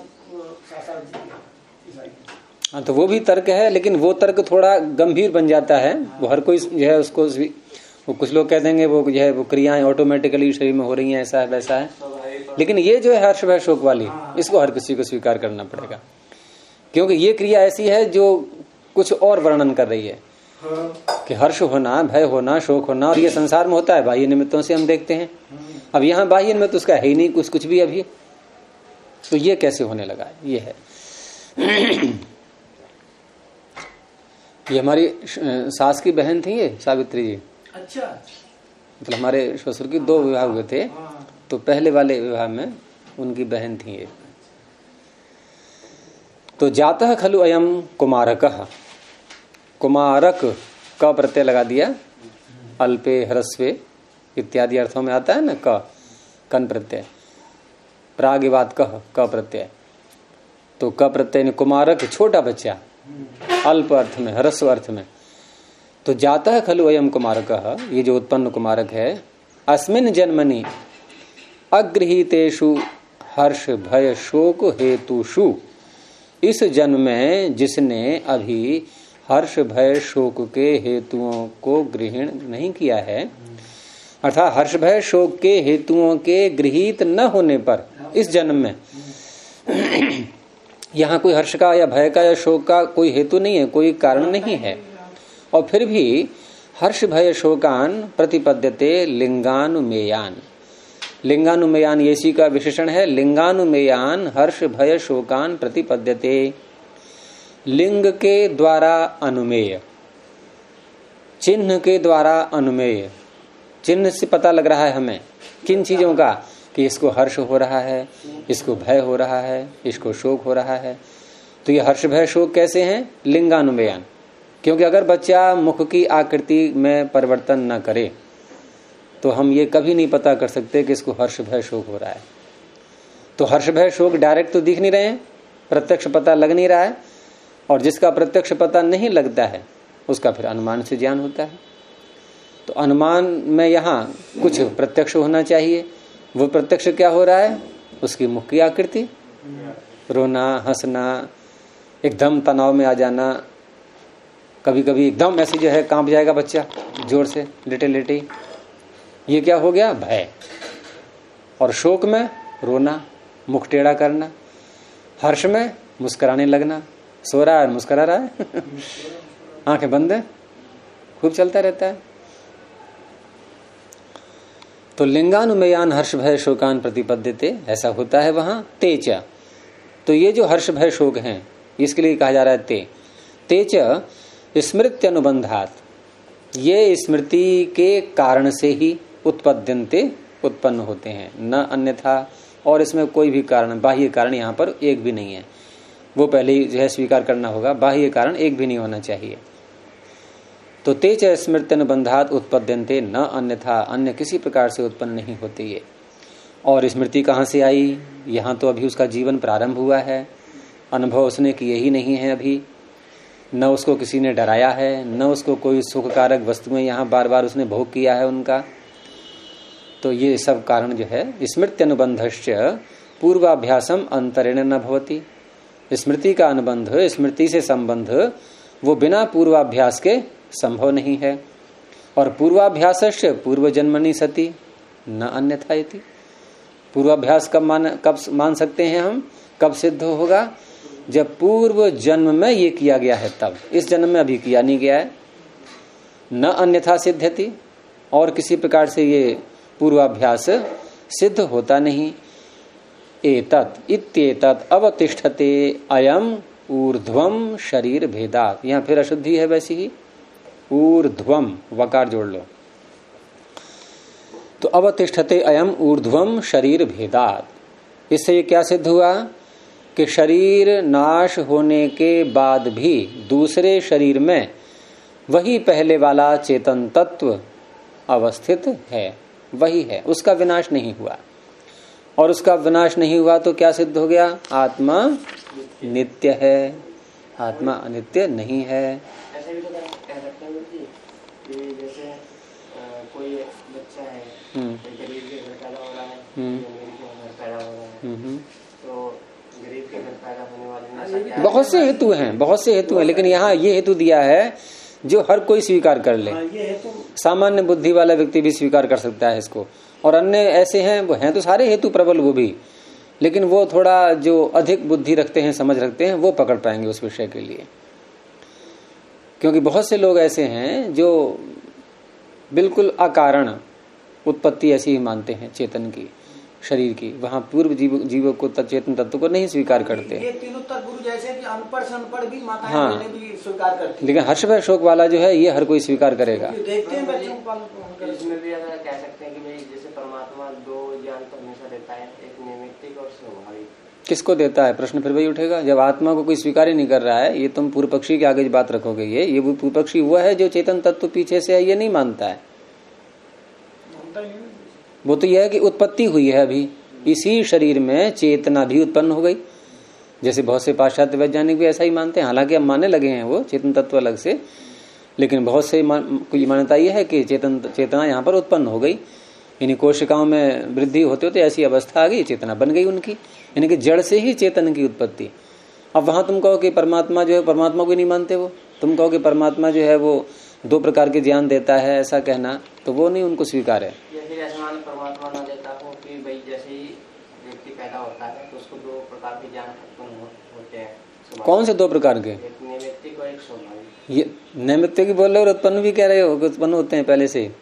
हाँ तो वो भी तर्क है, लेकिन वो तर्क थोड़ा गंभीर बन जाता है। वो हर कोई जो है उसको, वो कुछ लोग कह देंगे वो जो है वो क्रियाएं ऑटोमेटिकली शरीर में हो रही हैं, ऐसा है वैसा है। लेकिन ये जो है हर्ष भय शोक वाली, इसको हर किसी को स्वीकार करना पड़ेगा, क्योंकि ये क्रिया ऐसी है जो कुछ और वर्णन कर रही है कि हर्ष होना, भय होना, शोक होना, और ये संसार में होता है बाह्य निमित्तों से हम देखते हैं। अब यहाँ बाह्य निमित्त उसका है ही नहीं कुछ भी अभी, तो ये कैसे होने लगा? ये है ये हमारी सास की बहन थी ये सावित्री जी। अच्छा, मतलब हमारे ससुर की 2 विवाह हुए थे, तो पहले वाले विवाह में उनकी बहन थी ये। तो जातः खलु अयम कुमारकः, कुमारक का प्रत्यय लगा दिया, अल्पे ह्रस्वे इत्यादि अर्थों में आता है ना, कन प्रत्यय, प्रागिवात कह क प्रत्यय, तो क प्रत्यय कुमारक छोटा बच्चा, अल्प अर्थ में, ह्रस्व अर्थ में। तो जातः खलु अयम कुमारकः, ये जो उत्पन्न कुमारक है, अस्मिन् जन्मनि अगृहीतेषु हर्ष भय शोक हेतुषु, इस जन्म में जिसने अभी हर्ष भय शोक के हेतुओं को ग्रहण नहीं किया है, अर्थात हर्ष भय शोक के हेतुओं के गृहीत न होने पर इस जन्म में यहाँ कोई हर्ष का या भय का या शोक का कोई हेतु नहीं है, कोई कारण नहीं है, और फिर भी हर्ष भय शोकान प्रतिपद्यते लिंगानुमेयान। लिंगानुमेयान ये इसी का विशेषण है, लिंगानुमेयान हर्ष भय शोकान प्रतिपद्यते, लिंग के द्वारा अनुमेय, चिन्ह के द्वारा अनुमेय। चिन्ह से पता लग रहा है हमें किन चीजों का, कि इसको हर्ष हो रहा है, इसको भय हो रहा है, इसको शोक हो रहा है। तो ये हर्ष भय शोक कैसे हैं? लिंगानुमेयान। क्योंकि अगर बच्चा मुख की आकृति में परिवर्तन न करे तो हम ये कभी नहीं पता कर सकते कि इसको हर्ष भय शोक हो रहा है। तो हर्ष भय शोक डायरेक्ट तो दिख नहीं रहे हैं, प्रत्यक्ष पता लग नहीं रहा है, और जिसका प्रत्यक्ष पता नहीं लगता है उसका फिर अनुमान से ज्ञान होता है। तो अनुमान में यहाँ कुछ प्रत्यक्ष होना चाहिए। वो प्रत्यक्ष क्या हो रहा है? उसकी मुख की आकृति, रोना, हंसना, एकदम तनाव में आ जाना, कभी कभी एकदम ऐसे जो है कांप जाएगा बच्चा जोर से, लेटे लेटे, ये क्या हो गया? भय। और शोक में रोना, मुख टेढ़ा करना, हर्ष में मुस्कुराने लगना, सो रहा है मुस्कुरा रहा है आंखें बंद है, खूब चलता रहता है। तो लिंगानुमेयान हर्ष भय शोकान प्रतिपद्यते, ऐसा होता है वहां। तेज, तो ये जो हर्ष भय शोक हैं इसके लिए कहा जा रहा है तेज स्मृति अनुबंधात, ये स्मृति के कारण से ही उत्पद्यन्ते, उत्पन्न होते हैं, न अन्यथा। और इसमें कोई भी कारण, बाह्य कारण यहाँ पर एक भी नहीं है, वो पहले ही जो है स्वीकार करना होगा, बाह्य कारण एक भी नहीं होना चाहिए। तो तेज स्मृति अनुबंधात उत्पद्यन्ते न अन्यथा, अन्य किसी प्रकार से उत्पन्न नहीं होते ये। और स्मृति कहाँ से आई? यहाँ तो अभी उसका जीवन प्रारंभ हुआ है, अनुभव उसने किए ही नहीं है अभी, न उसको किसी ने डराया है, न उसको कोई सुखकारक वस्तुएं यहाँ बार बार उसने भोग किया है उनका। तो ये सब कारण जो है स्मृति अनुबंधश्च पूर्वाभ्यासम अंतरेण न भवति, स्मृति का अनुबंध, स्मृति से संबंध वो बिना पूर्वाभ्यास के संभव नहीं है। और पूर्वाभ्यासश्च पूर्व जन्मनि सति न अन्यथा इति, पूर्वाभ्यास कब मान सकते हैं हम, कब सिद्ध होगा? जब पूर्व जन्म में ये किया गया है तब, इस जन्म में अभी किया नहीं गया है। न अन्यथा सिद्धति, और किसी प्रकार से ये पूर्वाभ्यास सिद्ध होता नहीं। एतत् इत्येतत् अवतिष्ठते अयम ऊर्ध्वम शरीर भेदात। यहां फिर अशुद्धि है वैसी ही, ऊर्ध्वम वकार जोड़ लो। तो अवतिष्ठते अयम ऊर्ध्वम शरीर भेदात। इससे ये क्या सिद्ध हुआ कि शरीर नाश होने के बाद भी दूसरे शरीर में वही पहले वाला चेतन तत्व अवस्थित है, वही है, उसका विनाश नहीं हुआ। और उसका विनाश नहीं हुआ तो क्या सिद्ध हो गया? आत्मा नित्य है, आत्मा अनित्य नहीं है। ऐसे भी तो कह सकते हैं कि जैसे कोई बच्चा है, गरीब के घर पैदा हो रहा है, अमीर के घर पैदा हो रहा है, तो गरीब के घर पैदा होने वाले बहुत से हेतु हैं, बहुत से हेतु हैं, लेकिन यहाँ ये हेतु दिया है जो हर कोई स्वीकार कर ले। सामान्य बुद्धि वाला व्यक्ति भी स्वीकार कर सकता है इसको, और अन्य ऐसे हैं, वो हैं तो सारे हेतु प्रबल वो भी, लेकिन वो थोड़ा जो अधिक बुद्धि रखते हैं, समझ रखते हैं, वो पकड़ पाएंगे उस विषय के लिए। क्योंकि बहुत से लोग ऐसे हैं जो बिल्कुल अकारण उत्पत्ति ऐसी ही मानते हैं चेतन की, शरीर की, वहां पूर्व जीवों को चेतन तत्व को नहीं स्वीकार करते। ये तीनों तत्व जैसे कि अनपढ़ से अनपढ़ भी माताएं बहनें भी स्वीकार करती, लेकिन हर्ष भय शोक वाला जो है ये हर कोई स्वीकार करेगा। देखते हैं बच्चों को। इसमें भी अगर कह सकते हैं कि भाई जैसे परमात्मा दो ज्ञान तो हमेशा देता है, एक नैमित्तिक और स्वाभाविक। किसको देता है? प्रश्न फिर वही उठेगा, जब आत्मा को कोई स्वीकार ही नहीं कर रहा है। ये तुम पूर्व पक्षी के आगे बात रखोगे, ये वो पूर्व पक्षी वो है जो चेतन तत्व पीछे से है ये नहीं मानता है। वो तो यह है कि उत्पत्ति हुई है, अभी इसी शरीर में चेतना भी उत्पन्न हो गई, जैसे बहुत से पाश्चात्य वैज्ञानिक भी ऐसा ही मानते हैं। हालांकि अब मानने लगे हैं वो चेतन तत्व अलग से, लेकिन बहुत से कोई मान्यता यह है कि चेतना यहाँ पर उत्पन्न हो गई, इन्हीं कोशिकाओं में वृद्धि होते होते ऐसी अवस्था आ गई, चेतना बन गई उनकी, यानी कि जड़ से ही चेतन की उत्पत्ति। अब वहां तुम कहो कि परमात्मा जो है, परमात्मा को नहीं मानते वो, तुम कहो कि परमात्मा जो है वो दो प्रकार के ज्ञान देता है, ऐसा कहना तो वो नहीं उनको स्वीकार है। परमात्मा न देता हो कि भाई जैसे ही व्यक्ति पैदा होता है तो उसको दो प्रकार के ज्ञान उत्पन्न होते हैं। कौन से दो प्रकार के? एक नैमित्तिक और एक स्वाभाविक। ये नैमित्तिक भी बोल रहे हो और उत्पन्न भी कह रहे हो, उत्पन्न होते हैं पहले से।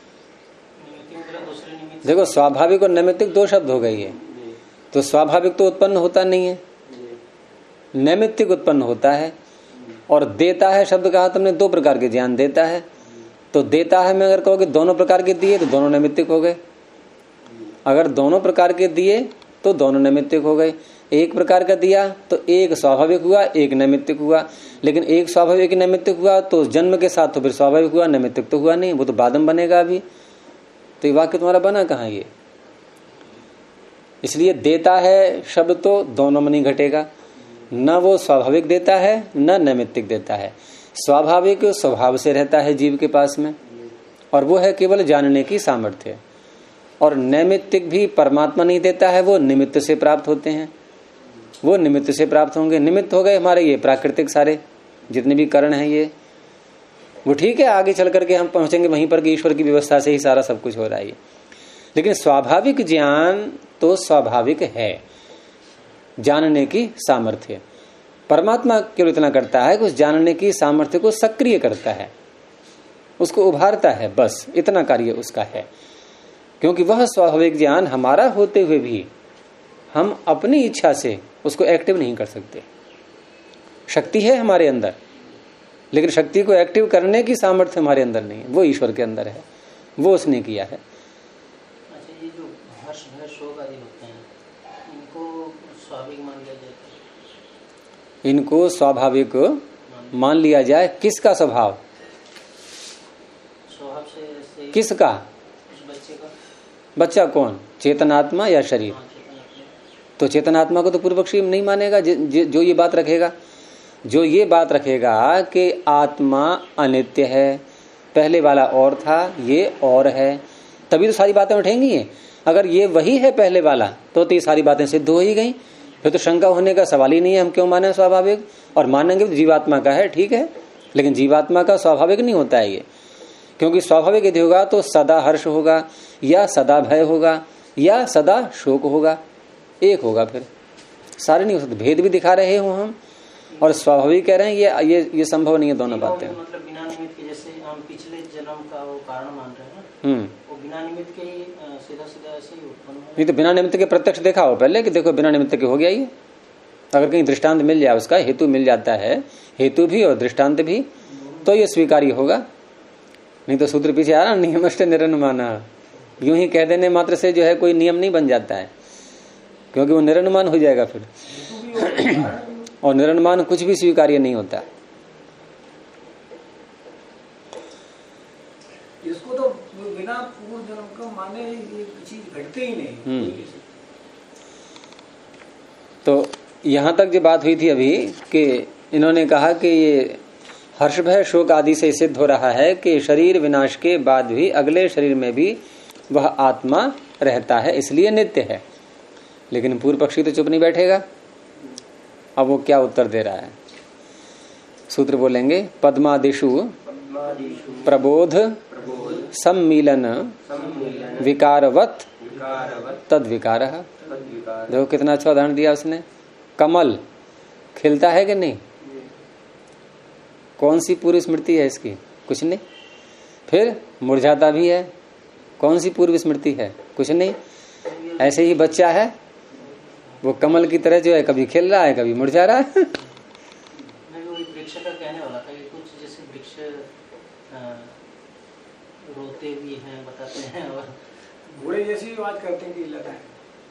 देखो स्वाभाविक और नैमित्तिक दो शब्द हो गई है, तो स्वाभाविक तो उत्पन्न होता नहीं है, नैमित्तिक उत्पन्न होता है। और देता है शब्द कहा तुमने, दो प्रकार के ज्ञान देता है, तो देता है मैं अगर कहोगे दोनों प्रकार के दिए तो दोनों नैमित्तिक हो गए, अगर दोनों प्रकार के दिए तो दोनों नैमित्तिक हो गए। एक प्रकार का दिया तो एक स्वाभाविक हुआ, एक नैमित्तिक हुआ, लेकिन एक स्वाभाविक नैमित्तिक हुआ तो जन्म के साथ तो फिर स्वाभाविक हुआ, नैमित्तिक तो हुआ नहीं, वो तो बाद में बनेगा अभी। तो ये वाक्य तुम्हारा बना कहाँ ये? इसलिए देता है शब्द तो दोनों में नहीं घटेगा, न वो स्वाभाविक देता है न नैमित्तिक देता है। स्वाभाविक स्वभाव से रहता है जीव के पास में, और वो है केवल जानने की सामर्थ्य। और नैमित्तिक भी परमात्मा नहीं देता है, वो निमित्त से प्राप्त होते हैं, वो निमित्त से प्राप्त होंगे। निमित्त हो गए हमारे ये प्राकृतिक सारे जितने भी करण हैं ये, वो ठीक है, आगे चल करके हम पहुंचेंगे वहीं पर कि ईश्वर की व्यवस्था से ही सारा सब कुछ हो रहा है। लेकिन स्वाभाविक ज्ञान तो स्वाभाविक है, जानने की सामर्थ्य। परमात्मा केवल इतना करता है कि उस जानने की सामर्थ्य को सक्रिय करता है, उसको उभारता है, बस इतना कार्य उसका है। क्योंकि वह स्वाभाविक ज्ञान हमारा होते हुए भी हम अपनी इच्छा से उसको एक्टिव नहीं कर सकते। शक्ति है हमारे अंदर, लेकिन शक्ति को एक्टिव करने की सामर्थ्य हमारे अंदर नहीं है, वो ईश्वर के अंदर है, वो उसने किया है। अच्छा, ये जो हर्ष भय शोक आदि होते हैं, इनको स्वाभाविक मान लिया जाता है? इनको स्वाभाविक मान लिया जाए। किसका स्वभाव? स्वभाव से किसका? बच्चे का। बच्चा कौन? चेतनात्मा या शरीर? तो चेतनात्मा को तो पूर्व पक्षी नहीं मानेगा। जो ये बात रखेगा, जो ये बात रखेगा कि आत्मा अनित्य है, पहले वाला और था ये और है, तभी तो सारी बातें उठेंगी। अगर ये वही है पहले वाला तो ये सारी बातें सिद्ध हो ही गई, फिर तो शंका होने का सवाल ही नहीं है। हम क्यों माने स्वाभाविक? और मानेंगे तो जीवात्मा का है, ठीक है, लेकिन जीवात्मा का स्वाभाविक नहीं होता है ये। क्योंकि स्वाभाविक यदि होगा तो सदा हर्ष होगा या सदा भय होगा या सदा शोक होगा, एक होगा, फिर सारे नहीं हो सकते। भेद भी दिखा रहे हो हम और स्वाभाविक कह रहे हैं, ये संभव नहीं है दोनों बातें। मतलब बिना निमित्त के, जैसे हम पिछले जन्म का वो कारण मान रहे हैं, वो बिना निमित्त के ही सीधा सीधा ऐसे ही उत्पन्न हो। नहीं तो बिना निमित्त के प्रत्यक्ष देखा हो पहले कि देखो बिना निमित्त के हो गया ये। अगर कहीं दृष्टांत मिल जाए, उसका हेतु मिल जाता है, हेतु भी और दृष्टांत भी, तो ये स्वीकार्य होगा। नहीं तो सूत्र पीछे आ रहा, नियमश्च निरनुमाना, यूं ही कह देने मात्र से जो है कोई नियम नहीं बन जाता है, क्योंकि वो निरनुमान हो जाएगा फिर। और निरनुमान कुछ भी स्वीकार्य नहीं होता। इसको तो बिना पूर्व जन्म का माने ये चीज घटते ही नहीं। तो यहां तक जो बात हुई थी अभी कि इन्होंने कहा कि ये हर्ष भय शोक आदि से सिद्ध हो रहा है कि शरीर विनाश के बाद भी अगले शरीर में भी वह आत्मा रहता है, इसलिए नित्य है। लेकिन पूर्व पक्षी तो चुप नहीं बैठेगा। अब वो क्या उत्तर दे रहा है, सूत्र बोलेंगे, पद्मादिषु प्रबोध सम्मीलन विकारवत तद विकार। देखो कितना अच्छा उदाहरण दिया उसने। कमल खिलता है कि नहीं? कौन सी पूर्व स्मृति है इसकी? कुछ नहीं। फिर मुरझाता भी है, कौन सी पूर्व स्मृति है? कुछ नहीं। ऐसे ही बच्चा है, वो कमल की तरह जो है कभी खिल रहा है कभी मुरझा रहा है। वृक्ष का कहने वाला था कि कुछ जैसे वृक्ष रोते भी हैं, बताते हैं, और घोड़े जैसी बात करते हैं कि लगा है।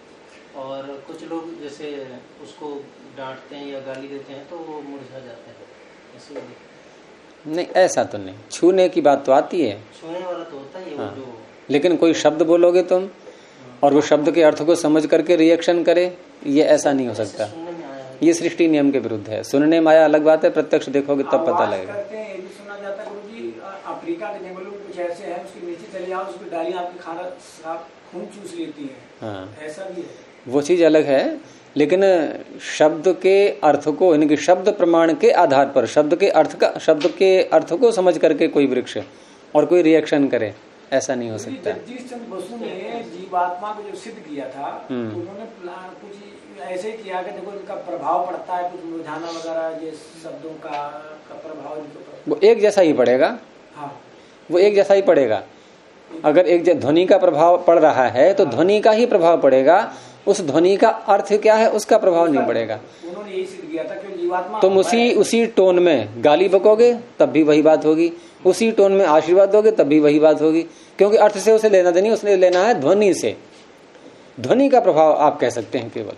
और कुछ लोग जैसे उसको डांटते हैं या गाली देते हैं तो वो मुरझा जाते हैं, ऐसे नहीं ऐसा तो नहीं। छूने की बात तो आती है, छूने वाला तो होता है। हाँ। वो जो लेकिन कोई शब्द बोलोगे तुम और वो शब्द के अर्थ को समझ करके रिएक्शन करे, ये ऐसा नहीं हो सकता। ये सृष्टि नियम के विरुद्ध है। सुनने में आया अलग बात है, प्रत्यक्ष देखोगे तब पता लगेगा। ये भी सुना जाता है गुरुजी, अफ्रीका के जंगलों में कुछ ऐसे हैं, उसके नीचे चले जाओ, उसकी डालियां आपकी खाना खून चूस लेती है। हाँ। ऐसा भी है। वो चीज अलग है, लेकिन शब्द के अर्थ को, इनके शब्द प्रमाण के आधार पर शब्द के अर्थ को समझ करके कोई वृक्ष और कोई रिएक्शन करे, ऐसा नहीं हो सकता। जगदीश चंद्र बसु ने जीवात्मा को जो सिद्ध किया था, उन्होंने कुछ ऐसे ही किया कि देखो इनका प्रभाव पड़ता है, कुछ मुरझाना वगैरह, ये शब्दों का प्रभाव वो एक जैसा ही पड़ेगा। हाँ, वो एक जैसा ही पड़ेगा। अगर एक ध्वनि का प्रभाव पड़ रहा है तो ध्वनि का ही प्रभाव पड़ेगा, उस ध्वनि का अर्थ क्या है उसका प्रभाव नहीं पड़ेगा। उन्होंने यही सिद्ध किया था कि जीवात्मा, तुम उसी टोन में गाली बकोगे तब भी वही बात होगी, उसी टोन में आशीर्वाद दोगे तब भी वही बात होगी, क्योंकि अर्थ से उसे लेना देनी, उसने लेना है ध्वनि से। ध्वनि का प्रभाव आप कह सकते हैं केवल।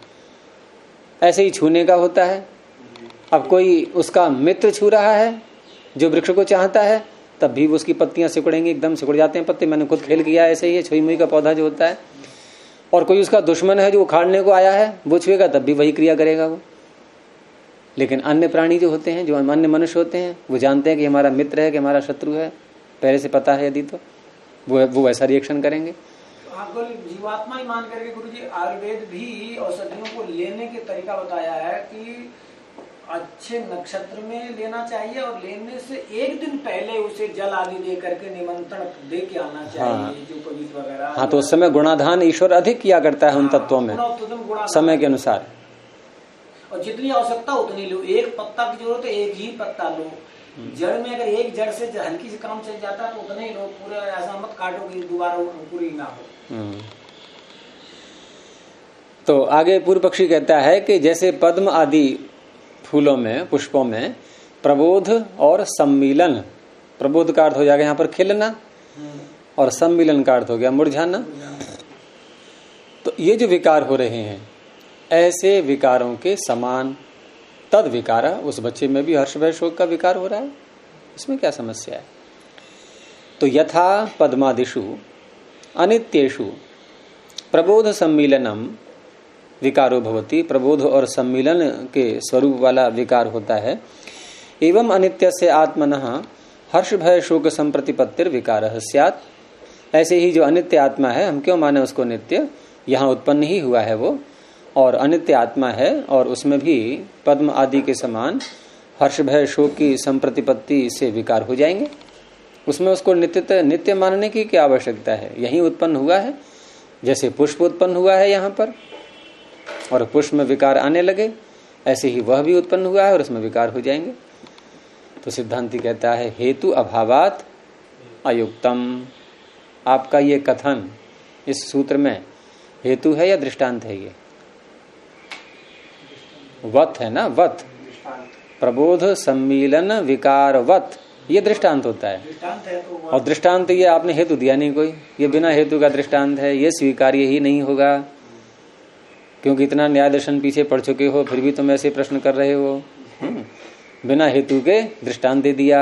ऐसे ही छूने का होता है। अब कोई उसका मित्र छू रहा है जो वृक्ष को चाहता है, तब भी उसकी पत्तियां सिकुड़ेंगी, एकदम सिकुड़ जाते हैं पत्ते। मैंने खुद खेल किया, ऐसे ही है छुई मुई का पौधा जो होता है। और कोई उसका दुश्मन है जो उखाड़ने को आया है, वो छुएगा तब भी वही क्रिया करेगा वो। लेकिन अन्य प्राणी जो होते हैं, जो अन्य मनुष्य होते हैं, वो जानते हैं कि हमारा मित्र है कि हमारा शत्रु है, पहले से पता है यदि, तो वो वैसा रिएक्शन करेंगे। आपको जीवात्मा ही मान करके गुरुजी आयुर्वेद भी औषधियों को लेने के तरीका बताया है कि अच्छे नक्षत्र में लेना चाहिए और लेने से एक दिन पहले उसे जल आदि दे करके निमंत्रण दे के आना चाहिए। हाँ। जो पवित्र वगैरह, हाँ, तो उस समय गुणाधान ईश्वर अधिक किया करता है उन तत्वों में, समय के अनुसार। और जितनी आवश्यकता उतनी लो। एक पत्ता की जरूरत है, एक ही पत्ता लो। जड़ में अगर एक जड़ से हल्की से काम चल जाता है तो उतने ही लो, पूरा ऐसा मत काटो कि दोबारा पूरी ना हो। तो आगे पूर्व पक्षी कहता है कि जैसे पद्म आदि फूलों में, पुष्पों में प्रबोध और सम्मीलन, प्रबोध का अर्थ हो जाएगा यहाँ पर खिलना, और सम्मीलन का अर्थ हो गया मुरझाना। तो ये जो विकार हो रहे हैं, ऐसे विकारों के समान तद विकार, उस बच्चे में भी हर्ष भय शोक का विकार हो रहा है, इसमें क्या समस्या है? तो यथा पद्मादिषु अनित्येषु प्रबोध सम्मीलनम विकारो भवति, प्रबोध और सम्मिलन के स्वरूप वाला विकार होता है। एवं अनित्य से आत्मनः हर्ष भय शोक संप्रतिपत्तिर विकारः स्यात्। ऐसे ही जो अनित्य आत्मा है, हम क्यों माने उसको नित्य, यहाँ उत्पन्न ही हुआ है वो, और अनित्य आत्मा है, और उसमें भी पद्म आदि के समान हर्ष भय शोक की संप्रतिपत्ति से विकार हो जाएंगे। उसमें उसको नित्य मानने की क्या आवश्यकता है? यही उत्पन्न हुआ है, जैसे पुष्प उत्पन्न हुआ है यहाँ पर और पुष्प में विकार आने लगे, ऐसे ही वह भी उत्पन्न हुआ है और उसमें विकार हो जाएंगे। तो सिद्धांती कहता है हेतु अभावात अयुक्तम, आपका ये कथन इस सूत्र में हेतु है या दृष्टांत है? ये वत है ना, वत प्रबोध सम्मीलन विकारवत, ये दृष्टांत होता है। और दृष्टांत ये आपने हेतु दिया नहीं कोई, ये बिना हेतु का दृष्टांत है, ये स्वीकार्य ही नहीं होगा। क्योंकि इतना न्याय दर्शन पीछे पढ़ चुके हो, फिर भी तुम ऐसे प्रश्न कर रहे हो। बिना हेतु के दृष्टांत दे दिया,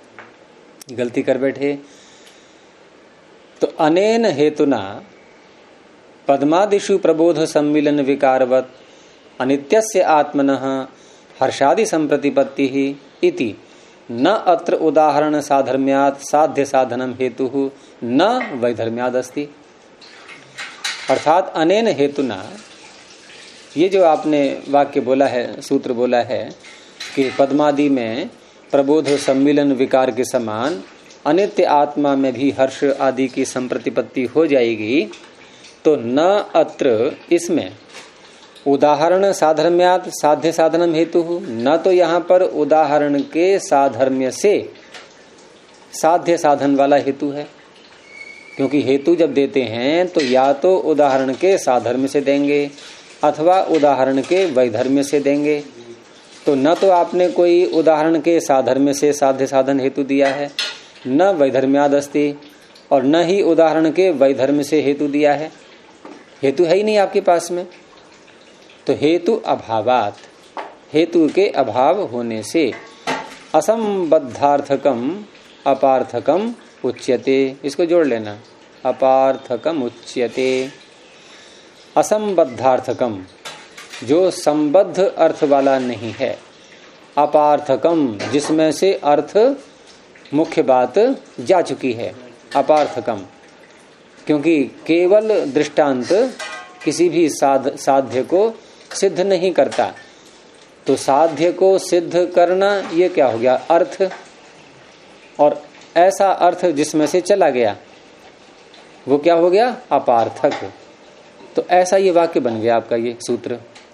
गलती कर बैठे। तो अनेन हेतुना पद्मादिषु प्रबोध सम्मिलन विकारवत अनित्यस्य आत्मनः हर्षादि संप्रतिपत्ति ही इति न अत्र उदाहरण साधर्म्यात् साध्य साधनम हेतु न वैधर्म्याद अस्ति। अर्थात अनेन हेतुना, ये जो आपने वाक्य बोला है, सूत्र बोला है कि पद्मादि में प्रबोध सम्मिलन विकार के समान अनित्य आत्मा में भी हर्ष आदि की संप्रतिपत्ति हो जाएगी, तो न अत्र, इसमें उदाहरण साधर्म्यात् साध्य साधनम हेतु, न तो यहाँ पर उदाहरण के साधर्म्य से साध्य साधन वाला हेतु है। क्योंकि हेतु जब देते हैं तो या तो उदाहरण के साधर्म्य से देंगे अथवा उदाहरण के वैधर्म्य से देंगे। तो न तो आपने कोई उदाहरण के साधर्म्य से साध्य साधन हेतु दिया है, न वैधर्म्याद अस्ति, और न ही उदाहरण के वैधर्म्य से हेतु दिया है। हेतु है ही नहीं आपके पास में। तो हेतु अभावात, हेतु के अभाव होने से असंबद्धार्थकम अपार्थकम उच्यते, इसको जोड़ लेना, अपार्थकम उच्यते। असंबद्धार्थकम, जो संबद्ध अर्थ वाला नहीं है, अपार्थकम, जिसमें से अर्थ मुख्य बात जा चुकी है, अपार्थकम। क्योंकि केवल दृष्टांत किसी भी साध्य को सिद्ध नहीं करता, तो साध्य को सिद्ध करना ये क्या हो गया? अर्थ। और ऐसा अर्थ जिसमें से चला गया वो क्या हो गया? अपार्थक। तो ऐसा ये वाक्य बन गया आपका ये सूत्र।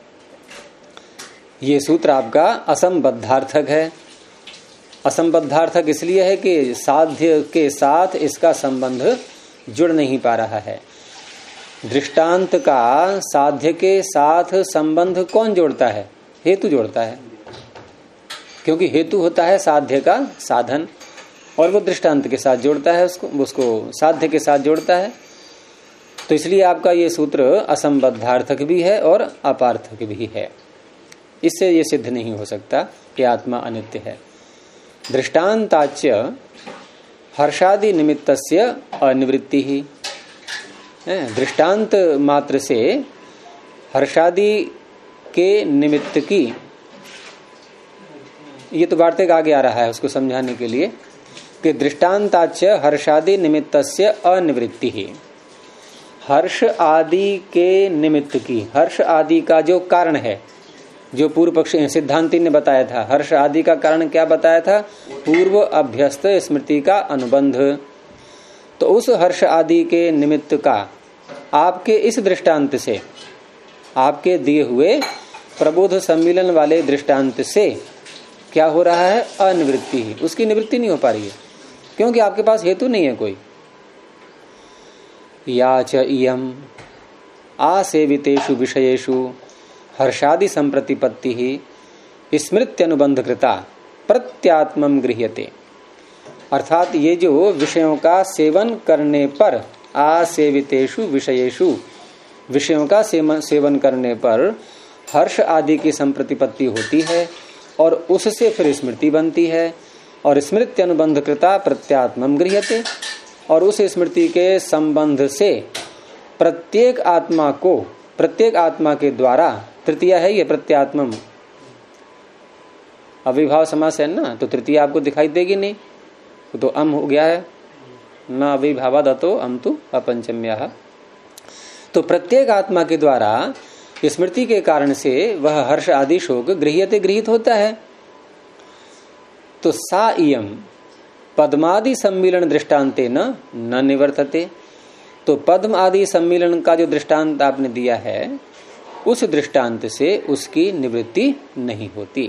ये सूत्र आपका असंबद्धार्थक है। असंबद्धार्थक इसलिए है कि साध्य के साथ इसका संबंध जुड़ नहीं पा रहा है। दृष्टांत का साध्य के साथ संबंध कौन जोड़ता है? हेतु जोड़ता है। क्योंकि हेतु होता है साध्य का साधन, और वो दृष्टांत के साथ जोड़ता है, उसको साध्य के साथ जोड़ता है। तो इसलिए आपका ये सूत्र असंबद्धार्थक भी है और अपार्थक भी है। इससे ये सिद्ध नहीं हो सकता कि आत्मा अनित्य है। दृष्टांताच्य हर्षादि निमित्तस्य अनिवृत्ति ही, दृष्टांत मात्र से हर्षादि के निमित्त की, ये तो वार्तिक आगे आ रहा है उसको समझाने के लिए कि दृष्टांताच्य हर्षादि निमित्तस्य अनिवृत्ति ही, हर्ष आदि के निमित्त की, हर्ष आदि का जो कारण है, जो पूर्व पक्ष सिद्धांति ने बताया था, हर्ष आदि का कारण क्या बताया था? पूर्व अभ्यस्त स्मृति का अनुबंध। तो उस हर्ष आदि के निमित्त का आपके इस दृष्टांत से, आपके दिए हुए प्रबोध सम्मिलन वाले दृष्टांत से क्या हो रहा है? अनिवृत्ति ही, उसकी निवृत्ति नहीं हो पा रही है। क्योंकि आपके पास हेतु नहीं है कोई। या च इयम आसेवितेषु विषयेषु हर्षादि संप्रतिपत्ति ही स्मृत्यनुबंध कृता प्रत्यात्मम गृह्यते। अर्थात ये जो विषयों का सेवन करने पर, आसेवितेषु विषयेषु, विषयों का सेवन करने पर हर्ष आदि की संप्रतिपत्ति होती है और उससे फिर स्मृति बनती है, और स्मृति अनुबंध कृता प्रत्यात्मम गृह्यते, और उस स्मृति के संबंध से प्रत्येक आत्मा को, प्रत्येक आत्मा के द्वारा, तृतीय है ये प्रत्यात्मम, अविभाव समास है ना, तो तृतीय आपको दिखाई देगी नहीं, तो अम हो गया है न अविभावादतो अम तु अपंचम्यः। तो प्रत्येक आत्मा के द्वारा स्मृति के कारण से वह हर्ष आदि शोक गृह्यते, गृहीत होता है। तो सा इयम पद्मादि सम्मिलन दृष्टांते न निवर्तते। तो पद्म आदि सम्मिलन का जो दृष्टांत आपने दिया है, उस दृष्टांत से उसकी निवृत्ति नहीं होती।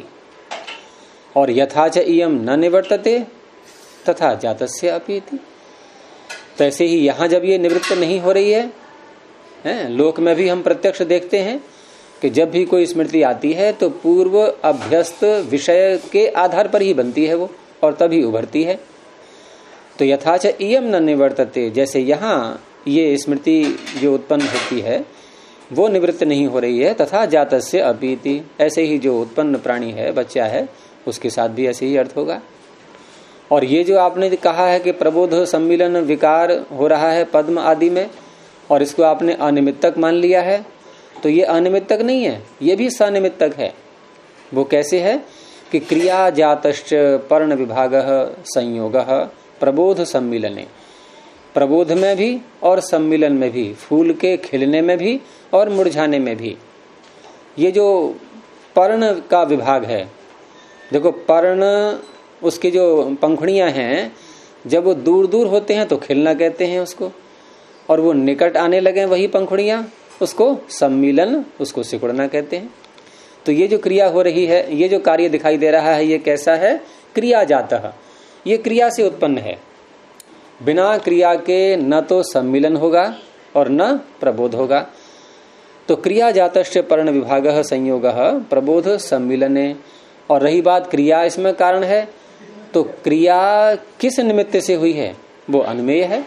और यथा च इयम न निवर्तते तथा जातस्य अपीति। तो ऐसे ही यहाँ जब ये निवृत्त नहीं हो रही है, लोक में भी हम प्रत्यक्ष देखते हैं कि जब भी कोई स्मृति आती है तो पूर्व अभ्यस्त विषय के आधार पर ही बनती है वो, और तभी उभरती है। तो यथाच इयम न निवर्तते, जैसे यहाँ ये स्मृति जो उत्पन्न होती है वो निवृत्त नहीं हो रही है, तथा जातस्य अपीति, ऐसे ही जो उत्पन्न प्राणी है, बच्चा है, उसके साथ भी ऐसे ही अर्थ होगा। और ये जो आपने कहा है कि प्रबोध सम्मिलन विकार हो रहा है पद्म आदि में, और इसको आपने अनिमित्तक मान लिया है, तो ये अनिमित्तक नहीं है, ये भी सनिमित्तक है। वो कैसे है कि क्रिया जातश्च पर्ण विभागः संयोगः प्रबोध सम्मिलने, प्रबोध में भी और सम्मिलन में भी, फूल के खिलने में भी और मुरझाने में भी, ये जो पर्ण का विभाग है, देखो पर्ण उसकी जो पंखुड़ियां हैं, जब वो दूर दूर होते हैं तो खिलना कहते हैं उसको, और वो निकट आने लगे वही पंखुड़ियां, उसको सम्मिलन, उसको सिकुड़ना कहते हैं। तो ये जो क्रिया हो रही है, ये जो कार्य दिखाई दे रहा है, ये कैसा है? क्रिया जातः, ये क्रिया से उत्पन्न है। बिना क्रिया के न तो सम्मिलन होगा और न प्रबोध होगा। तो क्रिया जातश्च पर्ण विभागः संयोगः प्रबोध सम्मिलने। और रही बात क्रिया इसमें कारण है, तो क्रिया किस निमित्त से हुई है? वो अनुमेय है।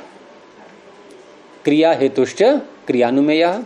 क्रिया हेतुश्च क्रियानुमेयः,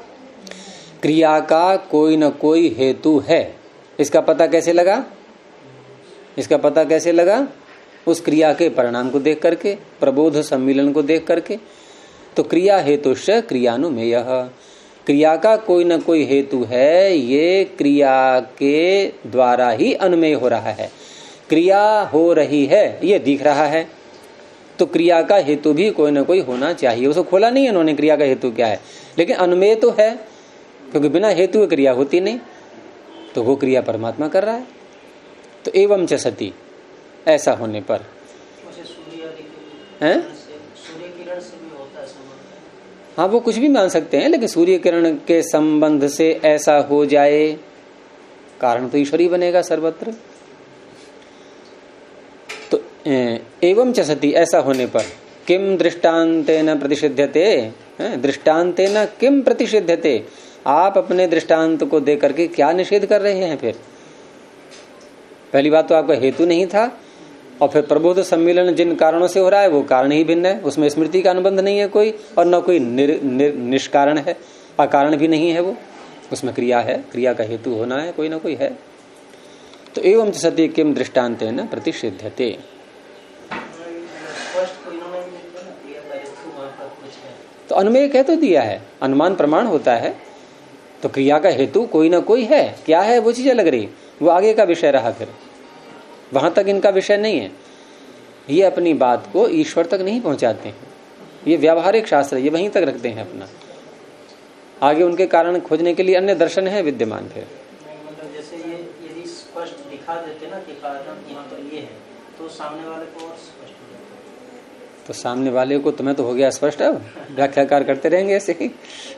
क्रिया का कोई न कोई हेतु है। इसका पता कैसे लगा? इसका पता कैसे लगा? उस क्रिया के परिणाम को देख करके, प्रबोध सम्मिलन को देख करके। तो क्रिया हेतुश्च क्रियानुमेयः, क्रिया का कोई न कोई हेतु है, ये क्रिया के द्वारा ही अनुमेय हो रहा है। क्रिया हो रही है, ये दिख रहा है, तो क्रिया का हेतु भी कोई न कोई होना चाहिए। उसको खोला नहीं इन्होंने क्रिया का हेतु क्या है, लेकिन अनुमेय तो है, क्योंकि बिना हेतु क्रिया होती नहीं, तो वो क्रिया परमात्मा कर रहा है। तो एवं च सती, ऐसा होने पर हैं? हाँ, वो कुछ भी मान सकते हैं, लेकिन सूर्य किरण के संबंध से ऐसा हो जाए, कारण तो ईश्वरी बनेगा सर्वत्र। तो एवं च सती, ऐसा होने पर किम दृष्टांतेन प्रतिषिध्यते, दृष्टांतेन किम प्रतिषिध्यते, आप अपने दृष्टांत को दे करके क्या निषेध कर रहे हैं? फिर पहली बात तो आपका हेतु नहीं था, और फिर प्रबोध सम्मिलन जिन कारणों से हो रहा है वो कारण ही भिन्न है, उसमें स्मृति का अनुबंध नहीं है कोई, और न कोई निष्कारण है, अकारण भी नहीं है वो, उसमें क्रिया है, क्रिया का हेतु होना है, कोई ना कोई है। तो एवं च सती किम दृष्टांतेन प्रतिषिध्यते। तो अनुमेय कह तो दिया है, अनुमान प्रमाण होता है, तो क्रिया का हेतु कोई ना कोई है। क्या है वो चीज अलग रही, वो आगे का विषय रहा, फिर वहां तक इनका विषय नहीं है। ये अपनी बात को ईश्वर तक नहीं पहुंचाते हैं, ये व्यावहारिक शास्त्र, ये वहीं तक रखते हैं अपना। आगे उनके कारण खोजने के लिए अन्य दर्शन है विद्यमान। फिर मतलब जैसे ये यदि स्पष्ट दिखा देते ना कि कारण यहाँ पर ये है, तो सामने वाले को और स्पष्ट हो जाता। तो सामने वाले को तुम्हें तो हो गया स्पष्ट, अब व्याख्याकार करते रहेंगे ऐसे ही।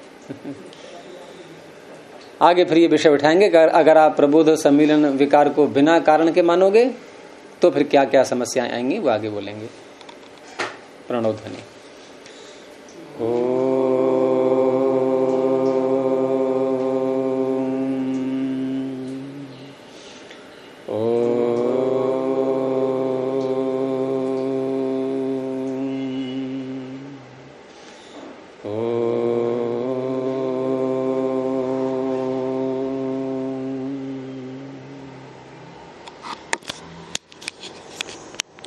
आगे फिर ये विषय उठाएंगे, अगर आप प्रबोध सम्मिलन विकार को बिना कारण के मानोगे तो फिर क्या क्या समस्याएं आएंगी, वो आगे बोलेंगे। प्रणव ध्वनि।